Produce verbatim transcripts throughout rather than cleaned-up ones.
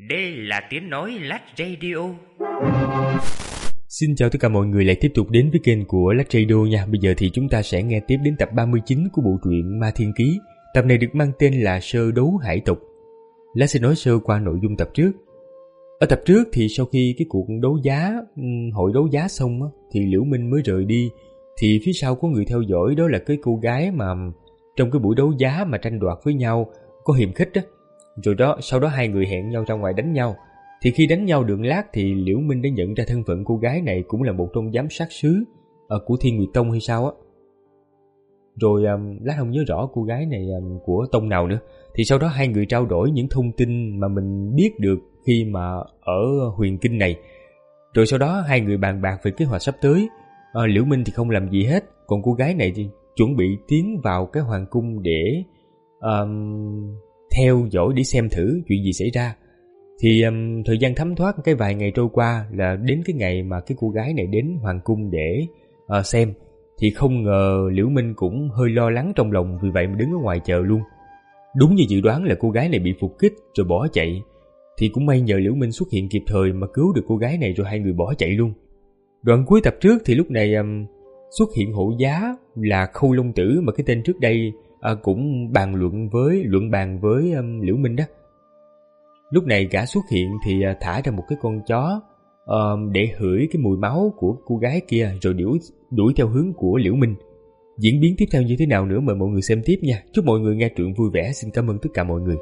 Đây là tiếng nói Lách Radio. Xin chào tất cả mọi người lại tiếp tục đến với kênh của Lách Radio nha. Bây giờ thì chúng ta sẽ nghe tiếp đến tập ba mươi chín của bộ truyện Ma Thiên Ký. Tập này được mang tên là Sơ Đấu Hải Tộc. Lách sẽ nói sơ qua nội dung tập trước. Ở tập trước thì sau khi cái cuộc đấu giá, hội đấu giá xong á, thì Liễu Minh mới rời đi. Thì phía sau có người theo dõi, đó là cái cô gái mà trong cái buổi đấu giá mà tranh đoạt với nhau có hiềm khích á. Rồi đó, sau đó hai người hẹn nhau ra ngoài đánh nhau. Thì khi đánh nhau được lát thì Liễu Minh đã nhận ra thân phận cô gái này cũng là một trong giám sát sứ của Thiên Nguyệt Tông hay sao á. Rồi um, lát không nhớ rõ cô gái này um, của tông nào nữa. Thì sau đó hai người trao đổi những thông tin mà mình biết được khi mà ở huyền kinh này. Rồi sau đó hai người bàn bạc về kế hoạch sắp tới. à, Liễu Minh thì không làm gì hết, còn cô gái này thì chuẩn bị tiến vào cái hoàng cung để um, theo dõi, để xem thử chuyện gì xảy ra. Thì um, thời gian thấm thoát cái vài ngày trôi qua là đến cái ngày mà cái cô gái này đến hoàng cung để uh, xem. Thì không ngờ Liễu Minh cũng hơi lo lắng trong lòng, vì vậy mà đứng ở ngoài chờ luôn. Đúng như dự đoán là cô gái này bị phục kích rồi bỏ chạy. Thì cũng may nhờ Liễu Minh xuất hiện kịp thời mà cứu được cô gái này, rồi hai người bỏ chạy luôn. Đoạn cuối tập trước thì lúc này um, xuất hiện hộ giá là Khâu Long Tử, mà cái tên trước đây uh, cũng bàn luận với luận bàn với um, Liễu Minh đó. Lúc này gã xuất hiện thì uh, thả ra một cái con chó uh, để hửi cái mùi máu của cô gái kia, rồi đuổi đuổi theo hướng của Liễu Minh. Diễn biến tiếp theo như thế nào nữa mời mọi người xem tiếp nha. Chúc mọi người nghe truyện vui vẻ. Xin cảm ơn tất cả mọi người.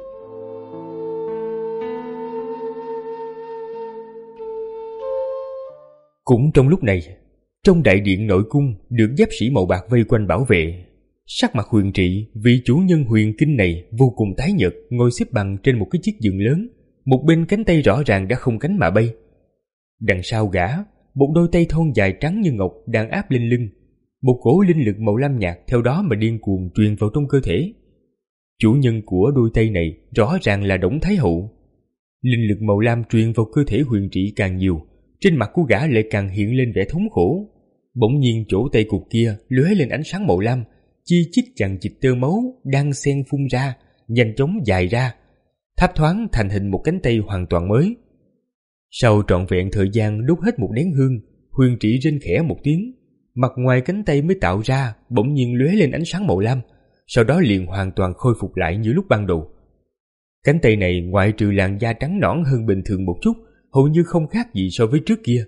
Cũng trong lúc này, trong đại điện nội cung được giáp sĩ màu bạc vây quanh bảo vệ. Sắc mặt Huyền Trị, vị chủ nhân huyền kinh này, vô cùng tái nhợt, ngồi xếp bằng trên một cái chiếc giường lớn. Một bên cánh tay rõ ràng đã không cánh mà bay. Đằng sau gã, một đôi tay thon dài trắng như ngọc đang áp lên lưng. Một cỗ linh lực màu lam nhạt theo đó mà điên cuồng truyền vào trong cơ thể. Chủ nhân của đôi tay này rõ ràng là Đổng Thái Hậu. Linh lực màu lam truyền vào cơ thể Huyền Trị càng nhiều, trên mặt của gã lại càng hiện lên vẻ thống khổ. Bỗng nhiên chỗ tay cục kia lóe lên ánh sáng màu lam, chi chít chằng chịt tơ máu đang xen phun ra, nhanh chóng dài ra, thấp thoáng thành hình một cánh tay hoàn toàn mới. Sau trọn vẹn thời gian đốt hết một nén hương, Huyền Trị rên khẽ một tiếng, mặt ngoài cánh tay mới tạo ra bỗng nhiên lóe lên ánh sáng màu lam, sau đó liền hoàn toàn khôi phục lại như lúc ban đầu. Cánh tay này ngoại trừ làn da trắng nõn hơn bình thường một chút, hầu như không khác gì so với trước kia.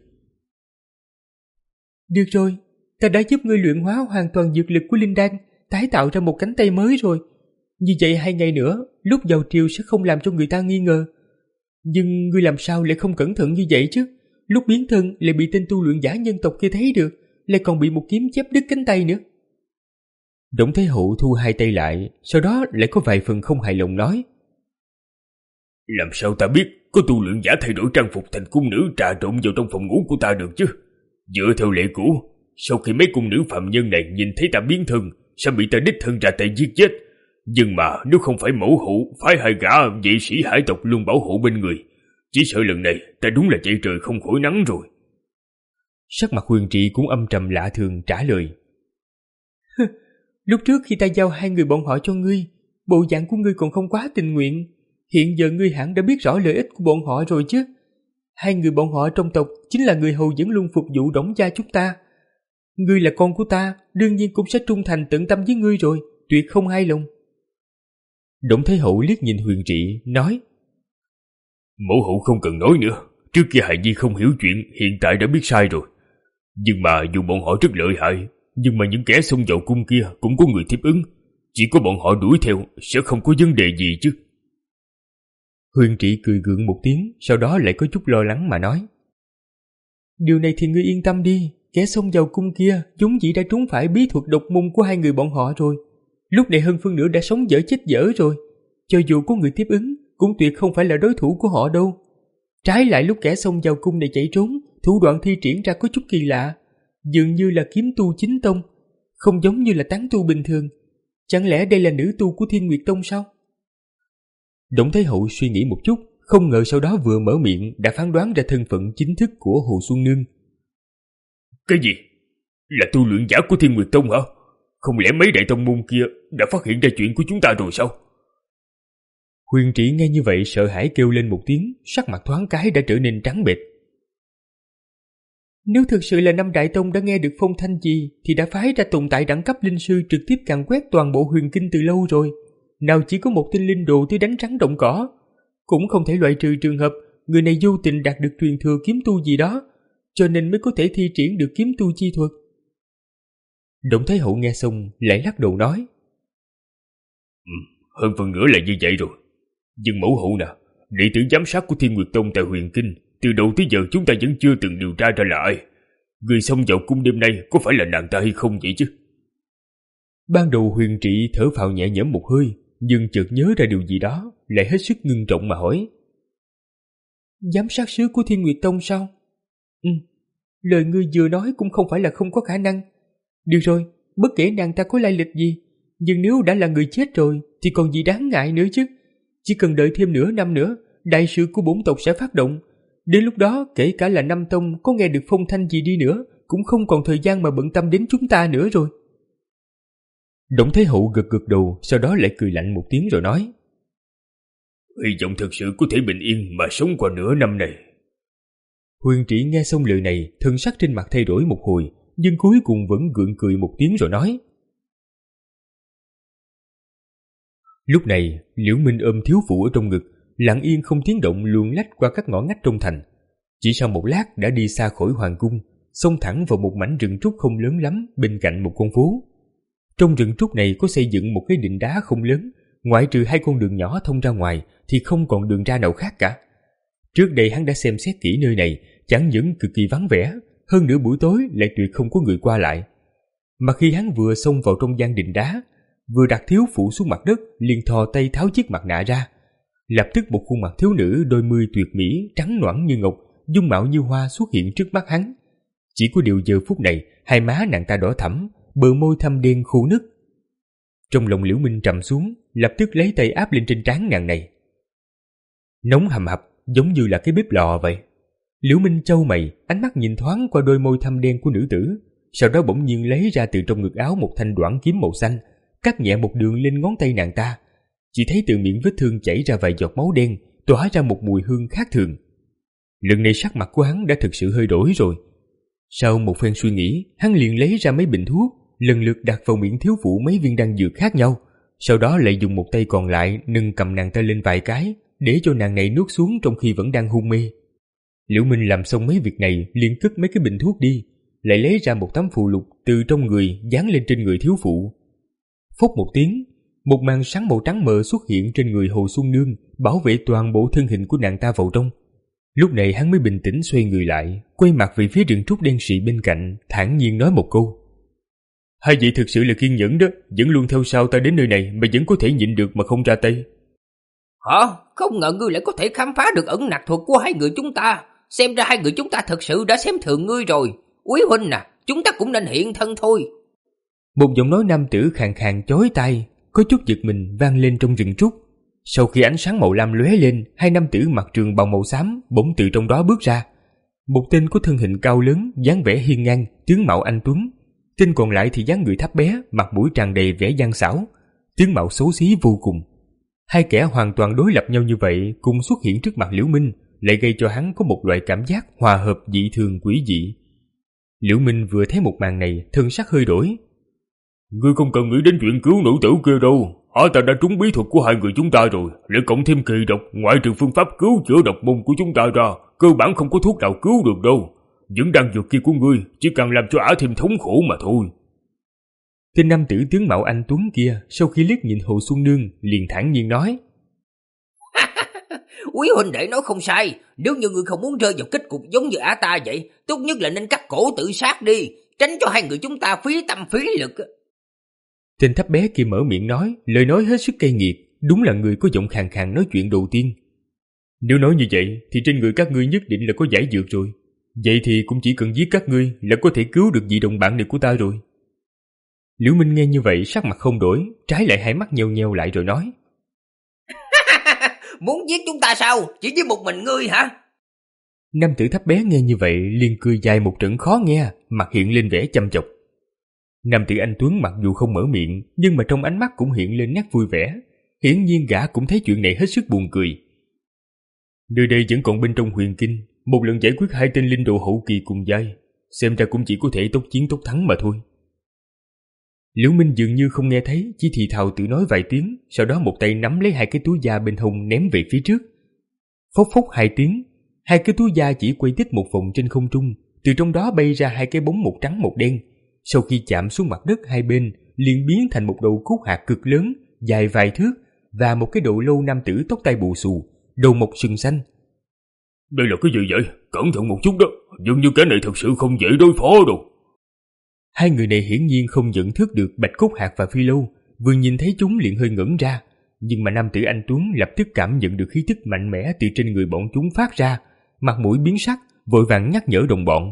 Được rồi, ta đã giúp ngươi luyện hóa hoàn toàn dược lực của linh đan, tái tạo ra một cánh tay mới rồi. Như vậy hai ngày nữa, lúc vào triều sẽ không làm cho người ta nghi ngờ. Nhưng ngươi làm sao lại không cẩn thận như vậy chứ? Lúc biến thân lại bị tên tu luyện giả nhân tộc kia thấy được, lại còn bị một kiếm chém đứt cánh tay nữa. Đổng Thái Hậu thu hai tay lại, sau đó lại có vài phần không hài lòng nói: Làm sao ta biết có tu luyện giả thay đổi trang phục thành cung nữ trà trộn vào trong phòng ngủ của ta được chứ? Dựa theo lệ cũ, sau khi mấy cung nữ phạm nhân này nhìn thấy ta biến thân, sẽ bị ta đích thân ra tay giết chết. Nhưng mà nếu không phải mẫu hậu phái hai gã vệ sĩ hải tộc luôn bảo hộ bên người, chỉ sợ lần này ta đúng là chạy trời không khỏi nắng rồi. Sắc mặt Huyền Trị cũng âm trầm lạ thường trả lời: Lúc trước khi ta giao hai người bọn họ cho ngươi, bộ dạng của ngươi còn không quá tình nguyện. Hiện giờ ngươi hẳn đã biết rõ lợi ích của bọn họ rồi chứ. Hai người bọn họ trong tộc chính là người hầu dẫn luôn phục vụ Đổng gia chúng ta. Ngươi là con của ta, đương nhiên cũng sẽ trung thành tận tâm với ngươi rồi, tuyệt không hai lòng. Đổng Thái Hậu liếc nhìn Huyền Trị, nói: Mẫu hậu không cần nói nữa, trước kia hài nhi không hiểu chuyện, hiện tại đã biết sai rồi. Nhưng mà dù bọn họ rất lợi hại, nhưng mà những kẻ xông vào cung kia cũng có người tiếp ứng. Chỉ có bọn họ đuổi theo sẽ không có vấn đề gì chứ. Huyền Trị cười gượng một tiếng, sau đó lại có chút lo lắng mà nói: Điều này thì ngươi yên tâm đi, kẻ xông vào cung kia vốn dĩ đã trúng phải bí thuật độc môn của hai người bọn họ rồi. Lúc này hơn phân nửa đã sống dở chết dở rồi. Cho dù có người tiếp ứng, cũng tuyệt không phải là đối thủ của họ đâu. Trái lại lúc kẻ xông vào cung này chạy trốn, thủ đoạn thi triển ra có chút kỳ lạ, dường như là kiếm tu chính tông, không giống như là tán tu bình thường. Chẳng lẽ đây là nữ tu của Thiên Nguyệt Tông sao? Đổng Thái Hậu suy nghĩ một chút, không ngờ sau đó vừa mở miệng đã phán đoán ra thân phận chính thức của Hồ Xuân Nương. Cái gì? Là tu luyện giả của Thiên Nguyệt Tông hả? Không lẽ mấy đại tông môn kia đã phát hiện ra chuyện của chúng ta rồi sao? Huyền Trị nghe như vậy sợ hãi kêu lên một tiếng, sắc mặt thoáng cái đã trở nên trắng bệch. Nếu thực sự là năm Đại Tông đã nghe được phong thanh gì thì đã phái ra tồn tại đẳng cấp linh sư trực tiếp càn quét toàn bộ huyền kinh từ lâu rồi. Nào chỉ có một tinh linh đồ tới đánh rắn động cỏ. Cũng không thể loại trừ trường hợp người này vô tình đạt được truyền thừa kiếm tu gì đó, cho nên mới có thể thi triển được kiếm tu chi thuật. Đổng Thái Hậu nghe xong lại lắc đầu nói: ừ, hơn phần nữa là như vậy rồi. Nhưng mẫu hậu nè, đệ tử giám sát của Thiên Nguyệt Tông tại huyền kinh, từ đầu tới giờ chúng ta vẫn chưa từng điều tra ra là ai. Người xông vào cung đêm nay có phải là nàng ta hay không vậy chứ? Ban đầu Huyền Trị thở phào nhẹ nhõm một hơi, nhưng chợt nhớ ra điều gì đó, lại hết sức ngưng trọng mà hỏi: Giám sát sứ của Thiên Nguyệt Tông sao? Ừ, lời ngươi vừa nói cũng không phải là không có khả năng. Được rồi, bất kể nàng ta có lai lịch gì, nhưng nếu đã là người chết rồi thì còn gì đáng ngại nữa chứ. Chỉ cần đợi thêm nửa năm nữa, đại sự của bổn tộc sẽ phát động. Đến lúc đó, kể cả là Nam Tông có nghe được phong thanh gì đi nữa, cũng không còn thời gian mà bận tâm đến chúng ta nữa rồi. Đổng Thái Hậu gật gật đầu, sau đó lại cười lạnh một tiếng rồi nói: Hy vọng thực sự có thể bình yên mà sống qua nửa năm này. Huyền Trị nghe xong lời này, thân sắc trên mặt thay đổi một hồi, nhưng cuối cùng vẫn gượng cười một tiếng rồi nói. Lúc này, Liễu Minh ôm thiếu phụ ở trong ngực, lặng yên không tiếng động luồn lách qua các ngõ ngách trong thành. Chỉ sau một lát đã đi xa khỏi hoàng cung, xông thẳng vào một mảnh rừng trúc không lớn lắm bên cạnh một con phố. Trong rừng trúc này có xây dựng một cái đình đá không lớn, ngoại trừ hai con đường nhỏ thông ra ngoài thì không còn đường ra nào khác cả. Trước đây hắn đã xem xét kỹ nơi này, chẳng những cực kỳ vắng vẻ, hơn nữa buổi tối lại tuyệt không có người qua lại. Mà khi hắn vừa xông vào trong gian đình đá, vừa đặt thiếu phụ xuống mặt đất, liền thò tay tháo chiếc mặt nạ ra. Lập tức một khuôn mặt thiếu nữ đôi mươi tuyệt mỹ, trắng nõn như ngọc, dung mạo như hoa xuất hiện trước mắt hắn. Chỉ có điều giờ phút này, hai má nàng ta đỏ thẫm, bờ môi thâm đen khô nứt. Trong lòng Liễu Minh trầm xuống, lập tức lấy tay áp lên trên trán nàng này. Nóng hầm hập, giống như là cái bếp lò vậy. Liễu Minh chau mày, ánh mắt nhìn thoáng qua đôi môi thâm đen của nữ tử, sau đó bỗng nhiên lấy ra từ trong ngực áo một thanh đoản kiếm màu xanh, cắt nhẹ một đường lên ngón tay nàng ta. Chỉ thấy từ miệng vết thương chảy ra vài giọt máu đen, tỏa ra một mùi hương khác thường. Lần này sắc mặt của hắn đã thực sự hơi đổi rồi. Sau một phen suy nghĩ, hắn liền lấy ra mấy bình thuốc, lần lượt đặt vào miệng thiếu phụ mấy viên đan dược khác nhau, sau đó lại dùng một tay còn lại nâng cầm nàng ta lên vài cái, để cho nàng này nuốt xuống trong khi vẫn đang hôn mê. Liễu Minh làm xong mấy việc này liền cất mấy cái bình thuốc đi, lại lấy ra một tấm phù lục từ trong người dán lên trên người thiếu phụ. Phốc một tiếng, một màn sáng màu trắng mờ xuất hiện trên người Hồ Xuân Nương, bảo vệ toàn bộ thân hình của nàng ta vào trong. Lúc này hắn mới bình tĩnh xoay người lại, quay mặt về phía rừng trúc đen sì bên cạnh, thản nhiên nói một câu: Hai vị thực sự là kiên nhẫn đó, vẫn luôn theo sau ta đến nơi này mà vẫn có thể nhịn được mà không ra tay. Hả? Không ngờ ngươi lại có thể khám phá được ẩn nặc thuật của hai người chúng ta. Xem ra hai người chúng ta thật sự đã xem thường ngươi rồi. Quý huynh à, chúng ta cũng nên hiện thân thôi. Một giọng nói nam tử khàn khàn chói tai, có chút giật mình vang lên trong rừng trúc. Sau khi ánh sáng màu lam lóe lên, hai nam tử mặc trường bào màu xám bỗng từ trong đó bước ra. Một tên có thân hình cao lớn, dáng vẻ hiên ngang, tướng mạo anh tuấn. Tên còn lại thì dáng người thấp bé, mặt mũi tràn đầy vẻ gian xảo, tướng mạo xấu xí vô cùng. Hai kẻ hoàn toàn đối lập nhau như vậy cùng xuất hiện trước mặt Liễu Minh, lại gây cho hắn có một loại cảm giác hòa hợp dị thường quỷ dị. Liễu Minh vừa thấy một màn này, thân sắc hơi đổi. Ngươi không cần nghĩ đến chuyện cứu nữ tử kia đâu. Họ ta đã trúng bí thuật của hai người chúng ta rồi, lại cộng thêm kỳ độc, ngoại trừ phương pháp cứu chữa độc môn của chúng ta ra, cơ bản không có thuốc nào cứu được đâu. Những đan dược kia của ngươi chỉ cần làm cho ả thêm thống khổ mà thôi. Tên nam tử tướng mạo anh tuấn kia sau khi liếc nhìn Hồ Xuân Nương liền thản nhiên nói: Quý huynh đệ nói không sai, nếu như ngươi không muốn rơi vào kết cục giống như ả ta vậy, tốt nhất là nên cắt cổ tự sát đi, tránh cho hai người chúng ta phí tâm phí lực. Tên thấp bé kia mở miệng nói, lời nói hết sức cay nghiệt, đúng là người có giọng khàn khàn nói chuyện đầu tiên. Nếu nói như vậy thì trên người các ngươi nhất định là có giải dược rồi. Vậy thì cũng chỉ cần giết các ngươi là có thể cứu được vị đồng bạn này của ta rồi. Liễu Minh nghe như vậy sắc mặt không đổi, trái lại hai mắt nheo nheo lại rồi nói: Muốn giết chúng ta sao? Chỉ với một mình ngươi hả? Nam tử thấp bé nghe như vậy liền cười dài một trận khó nghe, mặt hiện lên vẻ chăm chọc. Nam tử anh tuấn mặc dù không mở miệng, nhưng mà trong ánh mắt cũng hiện lên nét vui vẻ, Hiển nhiên gã cũng thấy chuyện này hết sức buồn cười. Nơi đây vẫn còn bên trong huyền kinh, một lần giải quyết hai tên linh đồ hậu kỳ cùng giai, xem ra cũng chỉ có thể tốc chiến tốc thắng mà thôi. Liễu Minh dường như không nghe thấy, chỉ thì thào tự nói vài tiếng, sau đó một tay nắm lấy hai cái túi da bên hông ném về phía trước. Phốc phốc hai tiếng, hai cái túi da chỉ quay tít một vòng trên không trung, từ trong đó bay ra hai cái bóng một trắng một đen. Sau khi chạm xuống mặt đất hai bên, liền biến thành một đầu cốt hạt cực lớn, dài vài thước, và một cái đầu lâu nam tử tóc tai bù xù, đầu mọc sừng xanh. Đây là cái gì vậy? Cẩn thận một chút đó, dường như cái này thật sự không dễ đối phó đâu. Hai người này hiển nhiên không nhận thức được bạch cốt hạt và phi lâu, vừa nhìn thấy chúng liền hơi ngẩn ra, nhưng mà nam tử anh Tuấn lập tức cảm nhận được khí tức mạnh mẽ từ trên người bọn chúng phát ra, mặt mũi biến sắc, vội vàng nhắc nhở đồng bọn.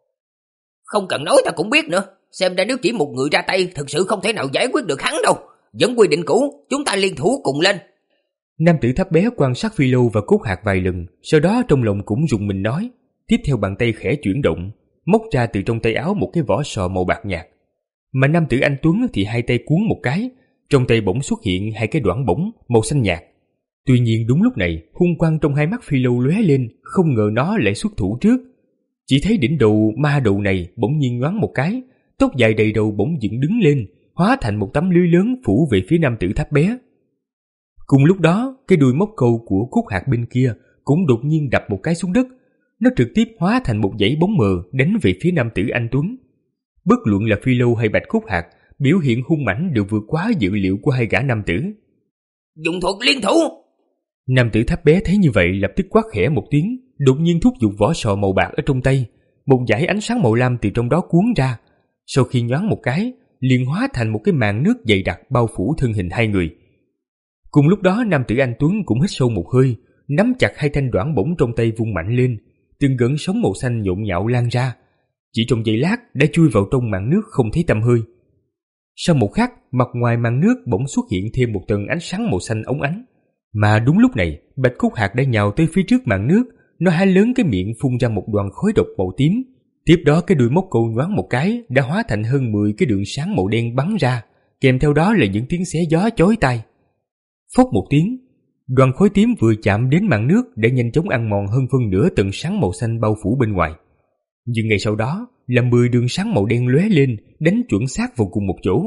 Không cần nói ta cũng biết nữa, xem ra nếu chỉ một người ra tay thực sự không thể nào giải quyết được hắn đâu. Vẫn quy định cũ, chúng ta liên thủ cùng lên. Nam tử thấp bé quan sát phi lâu và cốt hạt vài lần, sau đó trong lòng cũng rùng mình nói, tiếp theo bàn tay khẽ chuyển động, móc ra từ trong tay áo một cái vỏ sò màu bạc nhạt. Mà nam tử anh Tuấn thì hai tay cuốn một cái, trong tay bỗng xuất hiện hai cái đoạn bổng màu xanh nhạt. Tuy nhiên đúng lúc này, hung quang trong hai mắt phi lâu lóe lên, không ngờ nó lại xuất thủ trước. Chỉ thấy đỉnh đầu ma đầu này bỗng nhiên nhoáng một cái, tóc dài đầy đầu bỗng dựng đứng lên, hóa thành một tấm lưới lớn phủ về phía nam tử thấp bé. Cùng lúc đó, cái đuôi móc câu của cốt hạt bên kia cũng đột nhiên đập một cái xuống đất, nó trực tiếp hóa thành một dãy bóng mờ đánh về phía nam tử anh Tuấn. Bất luận là phi lâu hay bạch cốt hạt, biểu hiện hung mãnh đều vượt quá dự liệu của hai gã nam tử. Dùng thuật liên thủ! Nam tử thấp bé thấy như vậy lập tức quát khẽ một tiếng, đột nhiên thúc giục vỏ sò màu bạc ở trong tay, một dải ánh sáng màu lam từ trong đó cuốn ra. Sau khi nhoáng một cái, liền hóa thành một cái màn nước dày đặc bao phủ thân hình hai người. Cùng lúc đó nam tử anh Tuấn cũng hít sâu một hơi, nắm chặt hai thanh đoản bổng trong tay vung mạnh lên, từng gợn sóng màu xanh nhộn nhạo lan ra, chỉ trong giây lát đã chui vào trong màn nước không thấy tăm hơi. Sau một khắc, mặt ngoài màn nước bỗng xuất hiện thêm một tầng ánh sáng màu xanh óng ánh, mà đúng lúc này bạch cốt hạt đã nhào tới phía trước màn nước, nó há lớn cái miệng phun ra một đoàn khói độc màu tím. Tiếp đó cái đuôi móc câu nhoáng một cái đã hóa thành hơn mười cái đường sáng màu đen bắn ra, kèm theo đó là những tiếng xé gió chói tai. Phốc một tiếng, đoàn khói tím vừa chạm đến màn nước đã nhanh chóng ăn mòn hơn phân nửa tầng sáng màu xanh bao phủ bên ngoài. Nhưng ngay sau đó là mười đường sáng màu đen lóe lên, đánh chuẩn xác vào cùng một chỗ.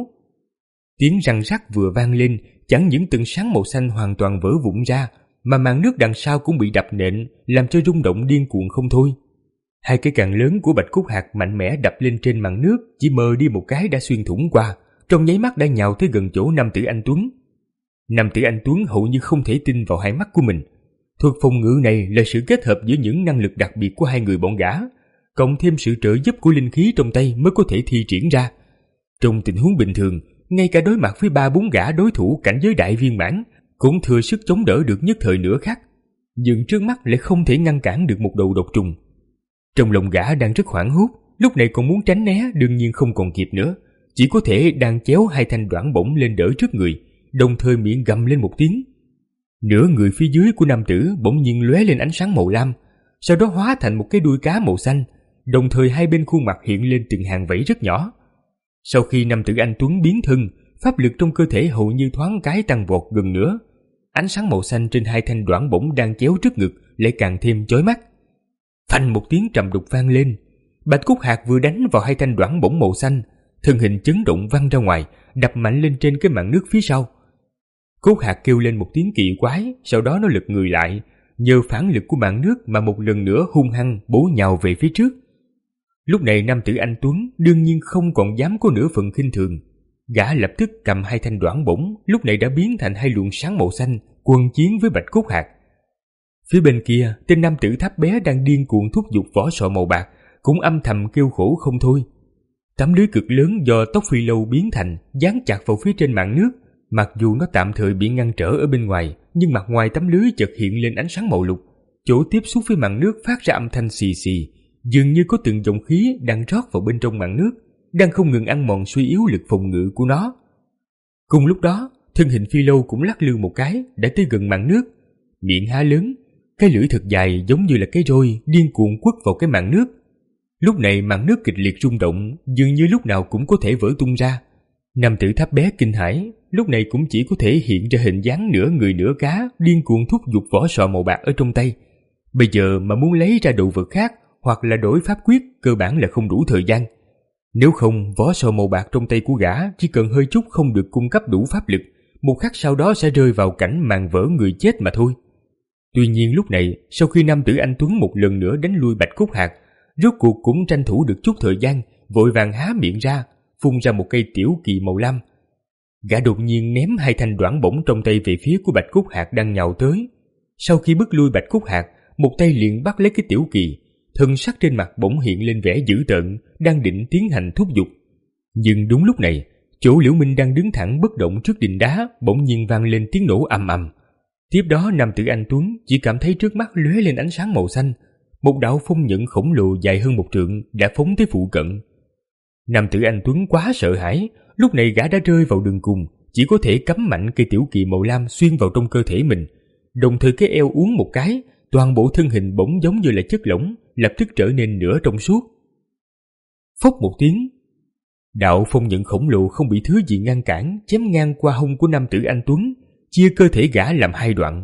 Tiếng răng rắc vừa vang lên, chẳng những tầng sáng màu xanh hoàn toàn vỡ vụn ra, mà màn nước đằng sau cũng bị đập nện, làm cho rung động điên cuồng không thôi. Hai cái càng lớn của bạch cốt hạt mạnh mẽ đập lên trên màn nước, chỉ mờ đi một cái đã xuyên thủng qua, trong nháy mắt đã nhào tới gần chỗ nam tử anh Tuấn. Nam tử anh Tuấn hầu như không thể tin vào hai mắt của mình. Thuật phòng ngự này là sự kết hợp giữa những năng lực đặc biệt của hai người bọn gã, cộng thêm sự trợ giúp của linh khí trong tay mới có thể thi triển ra. Trong tình huống bình thường, ngay cả đối mặt với ba bốn gã đối thủ cảnh giới đại viên mãn cũng thừa sức chống đỡ được nhất thời nửa khắc, nhưng trước mắt lại không thể ngăn cản được một đầu độc trùng. Trong lòng gã đang rất hoảng hốt, lúc này còn muốn tránh né đương nhiên không còn kịp nữa, chỉ có thể đang chéo hai thanh đoản bổng lên đỡ trước người, đồng thời miệng gầm lên một tiếng. Nửa người phía dưới của nam tử bỗng nhiên lóe lên ánh sáng màu lam, sau đó hóa thành một cái đuôi cá màu xanh, đồng thời hai bên khuôn mặt hiện lên từng hàng vảy rất nhỏ. Sau khi nam tử anh Tuấn biến thân, pháp lực trong cơ thể hầu như thoáng cái tăng vọt gần nữa. Ánh sáng màu xanh trên hai thanh đoản bổng đang chéo trước ngực lại càng thêm chói mắt. Phanh một tiếng trầm đục vang lên, bạch cốt hạt vừa đánh vào hai thanh đoản bổng màu xanh, thân hình chấn động văng ra ngoài, đập mạnh lên trên cái màn nước phía sau. Cốt hạt kêu lên một tiếng kỳ quái, sau đó nó lật người lại, nhờ phản lực của màn nước mà một lần nữa hung hăng bổ nhào về phía trước. Lúc này nam tử anh Tuấn đương nhiên không còn dám có nửa phần khinh thường, gã lập tức cầm hai thanh đoản bổng, lúc này đã biến thành hai luồng sáng màu xanh, quân chiến với bạch cốt hạt. Phía bên kia, tên nam tử thấp bé đang điên cuồng thúc giục vỏ sò màu bạc, cũng âm thầm kêu khổ không thôi. Tấm lưới cực lớn do tóc phi lâu biến thành dán chặt vào phía trên màn nước, mặc dù nó tạm thời bị ngăn trở ở bên ngoài, nhưng mặt ngoài tấm lưới chợt hiện lên ánh sáng màu lục, chỗ tiếp xúc với màn nước phát ra âm thanh xì xì, dường như có từng dòng khí đang rót vào bên trong màn nước, đang không ngừng ăn mòn suy yếu lực phòng ngự của nó. Cùng lúc đó, thân hình phi lâu cũng lắc lư một cái, đã tới gần màn nước, miệng há lớn, cái lưỡi thật dài giống như là cái roi điên cuồng quất vào cái màn nước. Lúc này màn nước kịch liệt rung động, dường như lúc nào cũng có thể vỡ tung ra. Nam tử thấp bé kinh hãi, lúc này cũng chỉ có thể hiện ra hình dáng nửa người nửa cá, điên cuồng thúc giục vỏ sò màu bạc ở trong tay. Bây giờ mà muốn lấy ra đồ vật khác hoặc là đổi pháp quyết cơ bản là không đủ thời gian. Nếu không, vỏ sò màu bạc trong tay của gã chỉ cần hơi chút không được cung cấp đủ pháp lực, một khắc sau đó sẽ rơi vào cảnh màn vỡ người chết mà thôi. Tuy nhiên lúc này, sau khi nam tử anh Tuấn một lần nữa đánh lui Bạch Cốt Hạc, rốt cuộc cũng tranh thủ được chút thời gian, vội vàng há miệng ra, phun ra một cây tiểu kỳ màu lam. Gã đột nhiên ném hai thanh đoản bổng trong tay về phía của Bạch Cốt Hạc đang nhào tới. Sau khi bức lui Bạch Cốt Hạc, một tay liền bắt lấy cái tiểu kỳ, thân sắc trên mặt bỗng hiện lên vẻ dữ tợn, đang định tiến hành thúc giục. Nhưng đúng lúc này, chỗ Liễu Minh đang đứng thẳng bất động trước đình đá bỗng nhiên vang lên tiếng nổ ầm ầm. Tiếp đó nam tử anh Tuấn chỉ cảm thấy trước mắt lóe lên ánh sáng màu xanh, một đạo phong nhận khổng lồ dài hơn một trượng đã phóng tới phụ cận. Nam tử anh Tuấn quá sợ hãi, lúc này gã đã rơi vào đường cùng, chỉ có thể cắm mạnh cây tiểu kỳ màu lam xuyên vào trong cơ thể mình, đồng thời cái eo uốn một cái, toàn bộ thân hình bỗng giống như là chất lỏng, lập tức trở nên nửa trong suốt. Phốc một tiếng, đạo phong nhận khổng lồ không bị thứ gì ngăn cản, chém ngang qua hông của nam tử anh Tuấn, chia cơ thể gã làm hai đoạn.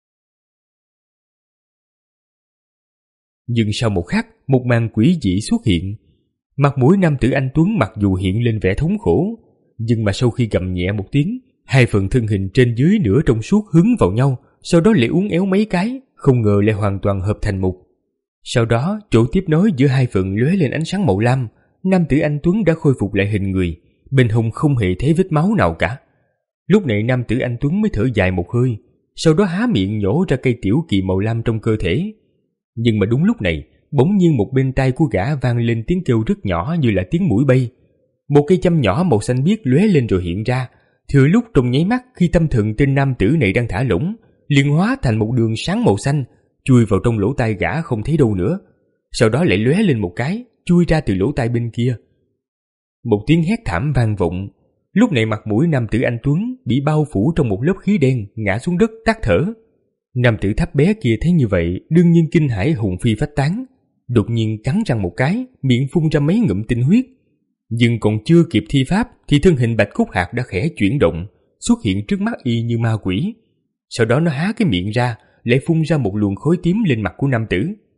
Nhưng sau một khắc, một màn quỷ dị xuất hiện. Mặt mũi nam tử anh Tuấn mặc dù hiện lên vẻ thống khổ, nhưng mà sau khi gầm nhẹ một tiếng, hai phần thân hình trên dưới nửa trong suốt hướng vào nhau, sau đó lại uốn éo mấy cái, không ngờ lại hoàn toàn hợp thành một. Sau đó, chỗ tiếp nối giữa hai phần lóe lên ánh sáng màu lam, nam tử anh Tuấn đã khôi phục lại hình người, bên hông không hề thấy vết máu nào cả. Lúc này nam tử anh Tuấn mới thở dài một hơi, sau đó há miệng nhổ ra cây tiểu kỳ màu lam trong cơ thể. Nhưng mà đúng lúc này, bỗng nhiên một bên tai của gã vang lên tiếng kêu rất nhỏ như là tiếng muỗi bay. Một cây châm nhỏ màu xanh biếc lóe lên rồi hiện ra, thừa lúc trong nháy mắt khi tâm thần tên nam tử này đang thả lỏng, liền hóa thành một đường sáng màu xanh, chui vào trong lỗ tai gã không thấy đâu nữa. Sau đó lại lóe lên một cái, chui ra từ lỗ tai bên kia. Một tiếng hét thảm vang vọng. Lúc này mặt mũi nam tử anh Tuấn bị bao phủ trong một lớp khí đen, ngã xuống đất tắt thở. Nam tử thấp bé kia thấy như vậy, đương nhiên kinh hãi hồn phi phách tán, đột nhiên cắn răng một cái, miệng phun ra mấy ngụm tinh huyết. Nhưng còn chưa kịp thi pháp thì thân hình Bạch Cốt Hạc đã khẽ chuyển động, xuất hiện trước mắt y như ma quỷ. Sau đó nó há cái miệng ra, lại phun ra một luồng khói tím lên mặt của nam tử.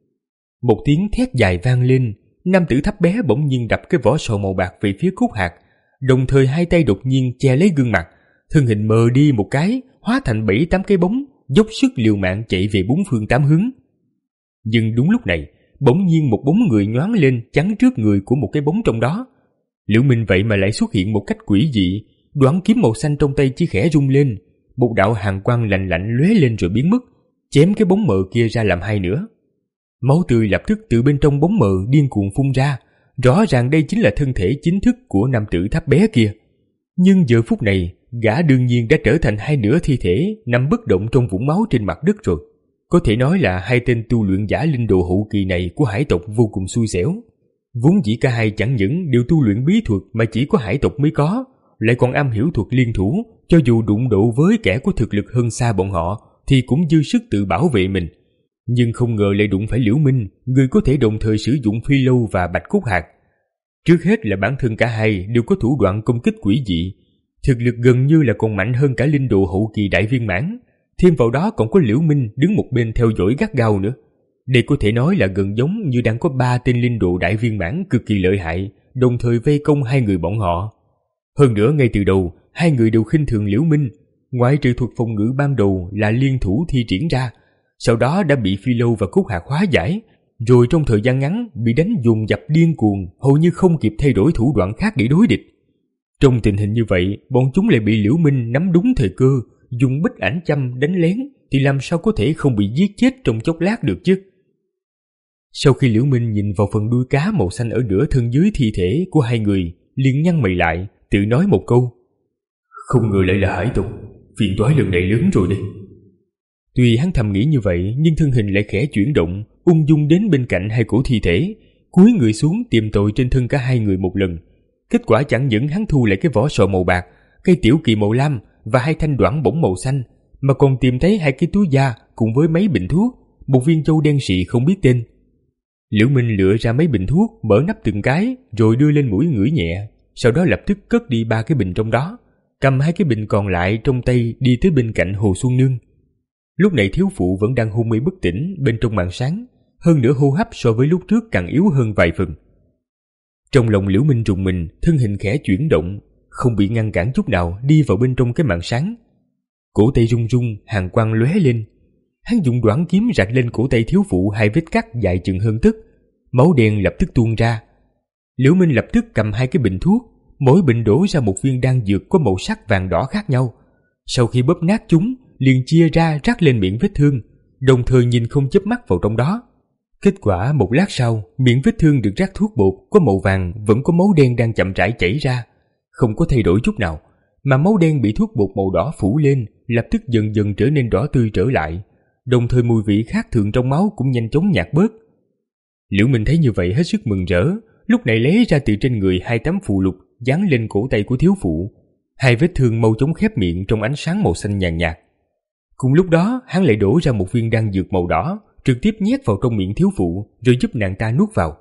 Một tiếng thét dài vang lên, nam tử thấp bé bỗng nhiên đập cái vỏ sò màu bạc về phía Cốt Hạc, đồng thời hai tay đột nhiên che lấy gương mặt, thân hình mờ đi một cái, hóa thành bảy tám cái bóng, dốc sức liều mạng chạy về bốn phương tám hướng. Nhưng đúng lúc này, bỗng nhiên một bóng người nhoáng lên chắn trước người của một cái bóng trong đó. Liễu Minh vậy mà lại xuất hiện một cách quỷ dị, đoán kiếm màu xanh trong tay chỉ khẽ rung lên, một đạo hàn quang lạnh lạnh lóe lên rồi biến mất, chém cái bóng mờ kia ra làm hai nửa. Máu tươi lập tức từ bên trong bóng mờ điên cuồng phun ra, rõ ràng đây chính là thân thể chính thức của nam tử thấp bé kia. Nhưng giờ phút này, gã đương nhiên đã trở thành hai nửa thi thể nằm bất động trong vũng máu trên mặt đất rồi. Có thể nói là hai tên tu luyện giả linh đồ hậu kỳ này của hải tộc vô cùng xui xẻo. Vốn dĩ cả hai chẳng những đều tu luyện bí thuật mà chỉ có hải tộc mới có, lại còn am hiểu thuật liên thủ, cho dù đụng độ với kẻ có thực lực hơn xa bọn họ thì cũng dư sức tự bảo vệ mình. Nhưng không ngờ lại đụng phải Liễu Minh, người có thể đồng thời sử dụng Phi Lâu và Bạch Cốt Hạc. Trước hết là bản thân cả hai đều có thủ đoạn công kích quỷ dị, thực lực gần như là còn mạnh hơn cả linh đồ hậu kỳ đại viên mãn, thêm vào đó còn có Liễu Minh đứng một bên theo dõi gắt gao nữa. Đây có thể nói là gần giống như đang có ba tên linh đồ đại viên mãn cực kỳ lợi hại, đồng thời vây công hai người bọn họ. Hơn nữa ngay từ đầu, hai người đều khinh thường Liễu Minh, ngoại trừ thuật phòng ngự ban đầu là liên thủ thi triển ra, sau đó đã bị Phi Lâu và Cốt Hạc hóa giải, rồi trong thời gian ngắn bị đánh dồn dập điên cuồng, hầu như không kịp thay đổi thủ đoạn khác để đối địch. Trong tình hình như vậy, bọn chúng lại bị Liễu Minh nắm đúng thời cơ, dùng bích ảnh châm đánh lén, thì làm sao có thể không bị giết chết trong chốc lát được chứ. Sau khi Liễu Minh nhìn vào phần đuôi cá màu xanh ở nửa thân dưới thi thể của hai người, liền nhăn mày lại, tự nói một câu: không ngờ lại là hải tộc, phiền toái lần này lớn rồi đây. Tuy hắn thầm nghĩ như vậy, nhưng thân hình lại khẽ chuyển động, ung dung đến bên cạnh hai cổ thi thể, cúi người xuống tìm tội trên thân cả hai người một lần. Kết quả chẳng những hắn thu lại cái vỏ sò màu bạc, cây tiểu kỳ màu lam và hai thanh đoản bổng màu xanh, mà còn tìm thấy hai cái túi da cùng với mấy bình thuốc, một viên châu đen xì không biết tên. Liễu Minh lựa ra mấy bình thuốc, mở nắp từng cái, rồi đưa lên mũi ngửi nhẹ. sau đó lập tức cất đi ba cái bình trong đó, cầm hai cái bình còn lại trong tay đi tới bên cạnh Hồ Xuân Nương. Lúc này thiếu phụ vẫn đang hôn mê bất tỉnh bên trong màn sáng, hơn nữa hô hấp so với lúc trước càng yếu hơn vài phần. Trong lòng Liễu Minh rùng mình, thân hình khẽ chuyển động, không bị ngăn cản chút nào đi vào bên trong cái màn sáng. Cổ tay rung rung, hàn quang lóe lên. Hắn dùng đoản kiếm rạch lên cổ tay thiếu phụ hai vết cắt dài chừng hơn tấc, máu đen lập tức tuôn ra. Liễu Minh lập tức cầm hai cái bình thuốc, mỗi bình đổ ra một viên đan dược có màu sắc vàng đỏ khác nhau. Sau khi bóp nát chúng, liền chia ra rắc lên miệng vết thương, đồng thời nhìn không chớp mắt vào trong đó. Kết quả một lát sau, miệng vết thương được rắc thuốc bột có màu vàng vẫn có máu đen đang chậm rãi chảy ra, không có thay đổi chút nào, mà máu đen bị thuốc bột màu đỏ phủ lên lập tức dần dần trở nên đỏ tươi trở lại, đồng thời mùi vị khác thường trong máu cũng nhanh chóng nhạt bớt. Liễu Minh thấy như vậy hết sức mừng rỡ, lúc này lấy ra từ trên người hai tấm phù lục dán lên cổ tay của thiếu phụ. Hai vết thương mau chóng khép miệng trong ánh sáng màu xanh nhàn nhạt. Cùng lúc đó, hắn lại đổ ra một viên đan dược màu đỏ, trực tiếp nhét vào trong miệng thiếu phụ, rồi giúp nàng ta nuốt vào.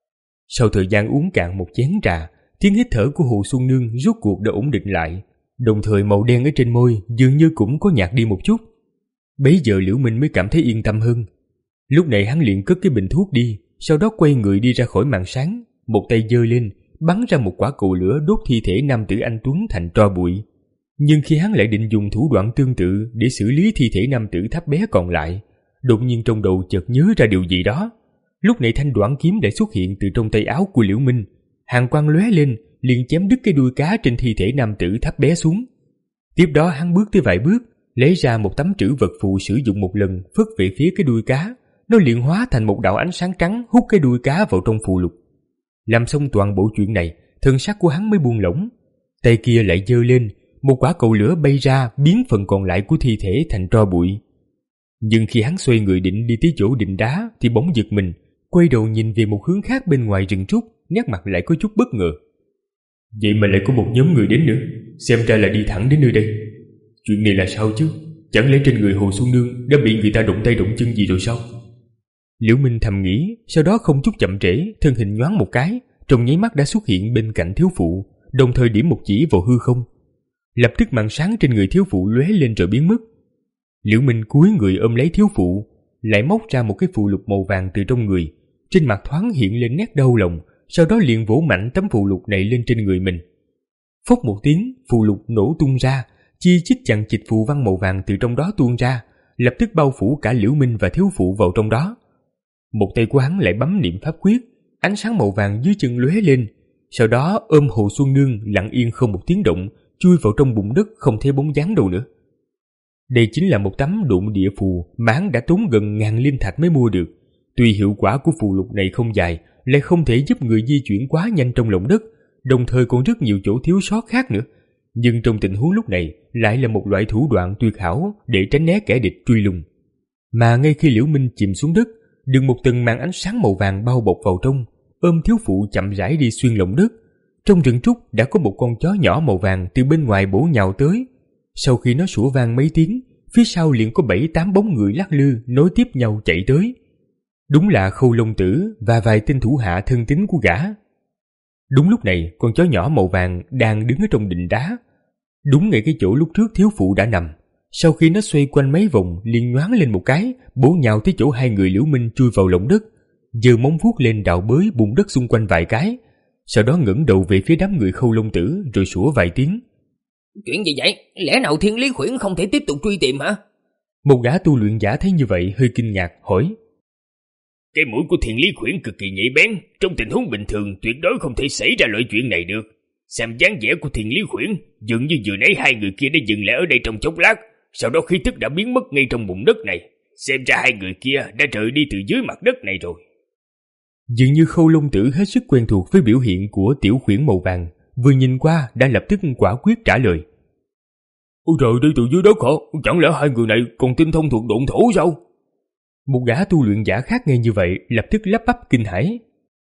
Sau thời gian uống cạn một chén trà, tiếng hít thở của Hồ Xuân Nương rốt cuộc đã ổn định lại, đồng thời màu đen ở trên môi dường như cũng có nhạt đi một chút. Bấy giờ Liễu Minh mới cảm thấy yên tâm hơn. Lúc này hắn liền cất cái bình thuốc đi, sau đó quay người đi ra khỏi màn sáng, một tay giơ lên, bắn ra một quả cầu lửa đốt thi thể nam tử anh tuấn thành tro bụi. Nhưng khi hắn lại định dùng thủ đoạn tương tự để xử lý thi thể nam tử thấp bé còn lại, đột nhiên trong đầu chợt nhớ ra điều gì đó. Lúc này thanh đoản kiếm đã xuất hiện từ trong tay áo của Liễu Minh, hàn quang lóe lên, liền chém đứt cái đuôi cá trên thi thể nam tử thấp bé xuống. Tiếp đó hắn bước tới vài bước, lấy ra một tấm trữ vật phù sử dụng một lần, phất về phía cái đuôi cá, nó liền hóa thành một đạo ánh sáng trắng hút cái đuôi cá vào trong phù lục. Làm xong toàn bộ chuyện này, thân sắc của hắn mới buông lỏng. Tay kia lại giơ lên, một quả cầu lửa bay ra biến phần còn lại của thi thể thành tro bụi. Nhưng khi hắn xoay người định đi tới chỗ định đá thì bỗng giật mình, quay đầu nhìn về một hướng khác bên ngoài rừng trúc, nét mặt lại có chút bất ngờ. Vậy mà lại có một nhóm người đến nữa, xem ra là đi thẳng đến nơi đây. Chuyện này là sao chứ? Chẳng lẽ trên người Hồ Xuân Nương đã bị người ta động tay động chân gì rồi sao? Liễu Minh thầm nghĩ, sau đó không chút chậm trễ, thân hình nhoáng một cái, trong nháy mắt đã xuất hiện bên cạnh thiếu phụ, đồng thời điểm một chỉ vào hư không. Lập tức màn sáng trên người thiếu phụ lóe lên rồi biến mất. Liễu Minh cúi người ôm lấy thiếu phụ, lại móc ra một cái phù lục màu vàng từ trong người, trên mặt thoáng hiện lên nét đau lòng, sau đó liền vỗ mạnh tấm phù lục này lên trên người mình. Phốc một tiếng, phù lục nổ tung ra, chi chít chằng chịt phù văn màu vàng từ trong đó tuôn ra, lập tức bao phủ cả Liễu Minh và thiếu phụ vào trong đó. Một tay của hắn lại bấm niệm pháp quyết, ánh sáng màu vàng dưới chân lóe lên, sau đó ôm Hồ Xuân Nương lặng yên không một tiếng động, chui vào trong bùn đất không thấy bóng dáng đâu nữa. Đây chính là một tấm độn địa phù mà hắn đã tốn gần ngàn linh thạch mới mua được. Tuy hiệu quả của phù lục này không dài, lại không thể giúp người di chuyển quá nhanh trong lòng đất, đồng thời còn rất nhiều chỗ thiếu sót khác nữa. Nhưng trong tình huống lúc này lại là một loại thủ đoạn tuyệt hảo để tránh né kẻ địch truy lùng. Mà ngay khi Liễu Minh chìm xuống đất, được một tầng màn ánh sáng màu vàng bao bọc vào trong, ôm thiếu phụ chậm rãi đi xuyên lòng đất. Trong rừng trúc đã có một con chó nhỏ màu vàng từ bên ngoài bổ nhào tới. Sau khi nó sủa vang mấy tiếng, phía sau liền có bảy tám bóng người lắc lư nối tiếp nhau chạy tới. Đúng là Khâu Long Tử và vài tên thủ hạ thân tín của gã. Đúng lúc này, con chó nhỏ màu vàng đang đứng ở trong đình đá, đúng ngay cái chỗ lúc trước thiếu phụ đã nằm. Sau khi nó xoay quanh mấy vòng liền nhoáng lên một cái, bổ nhào tới chỗ hai người Liễu Minh chui vào lòng đất, giơ móng vuốt lên đào bới bùn đất xung quanh vài cái, sau đó ngẩng đầu về phía đám người Khâu Long Tử rồi sủa vài tiếng. Chuyện gì vậy? Lẽ nào Thiên Lý Khuyển không thể tiếp tục truy tìm hả? Một gã tu luyện giả thấy như vậy hơi kinh ngạc hỏi. Cái mũi của Thiên Lý Khuyển cực kỳ nhạy bén, trong tình huống bình thường tuyệt đối không thể xảy ra loại chuyện này được. Xem dáng vẻ của Thiên Lý Khuyển, dường như vừa nãy hai người kia đã dừng lại ở đây trong chốc lát, sau đó khí tức đã biến mất ngay trong bùn đất này. Xem ra hai người kia đã rời đi từ dưới mặt đất này rồi. Dường như Khâu Long Tử hết sức quen thuộc với biểu hiện của tiểu khuyển màu vàng, vừa nhìn qua đã lập tức quả quyết trả lời. Ôi trời, đi từ dưới đất hả? Chẳng lẽ hai người này còn tinh thông thuộc độn thổ sao? Một gã tu luyện giả khác nghe như vậy lập tức lắp bắp kinh hãi.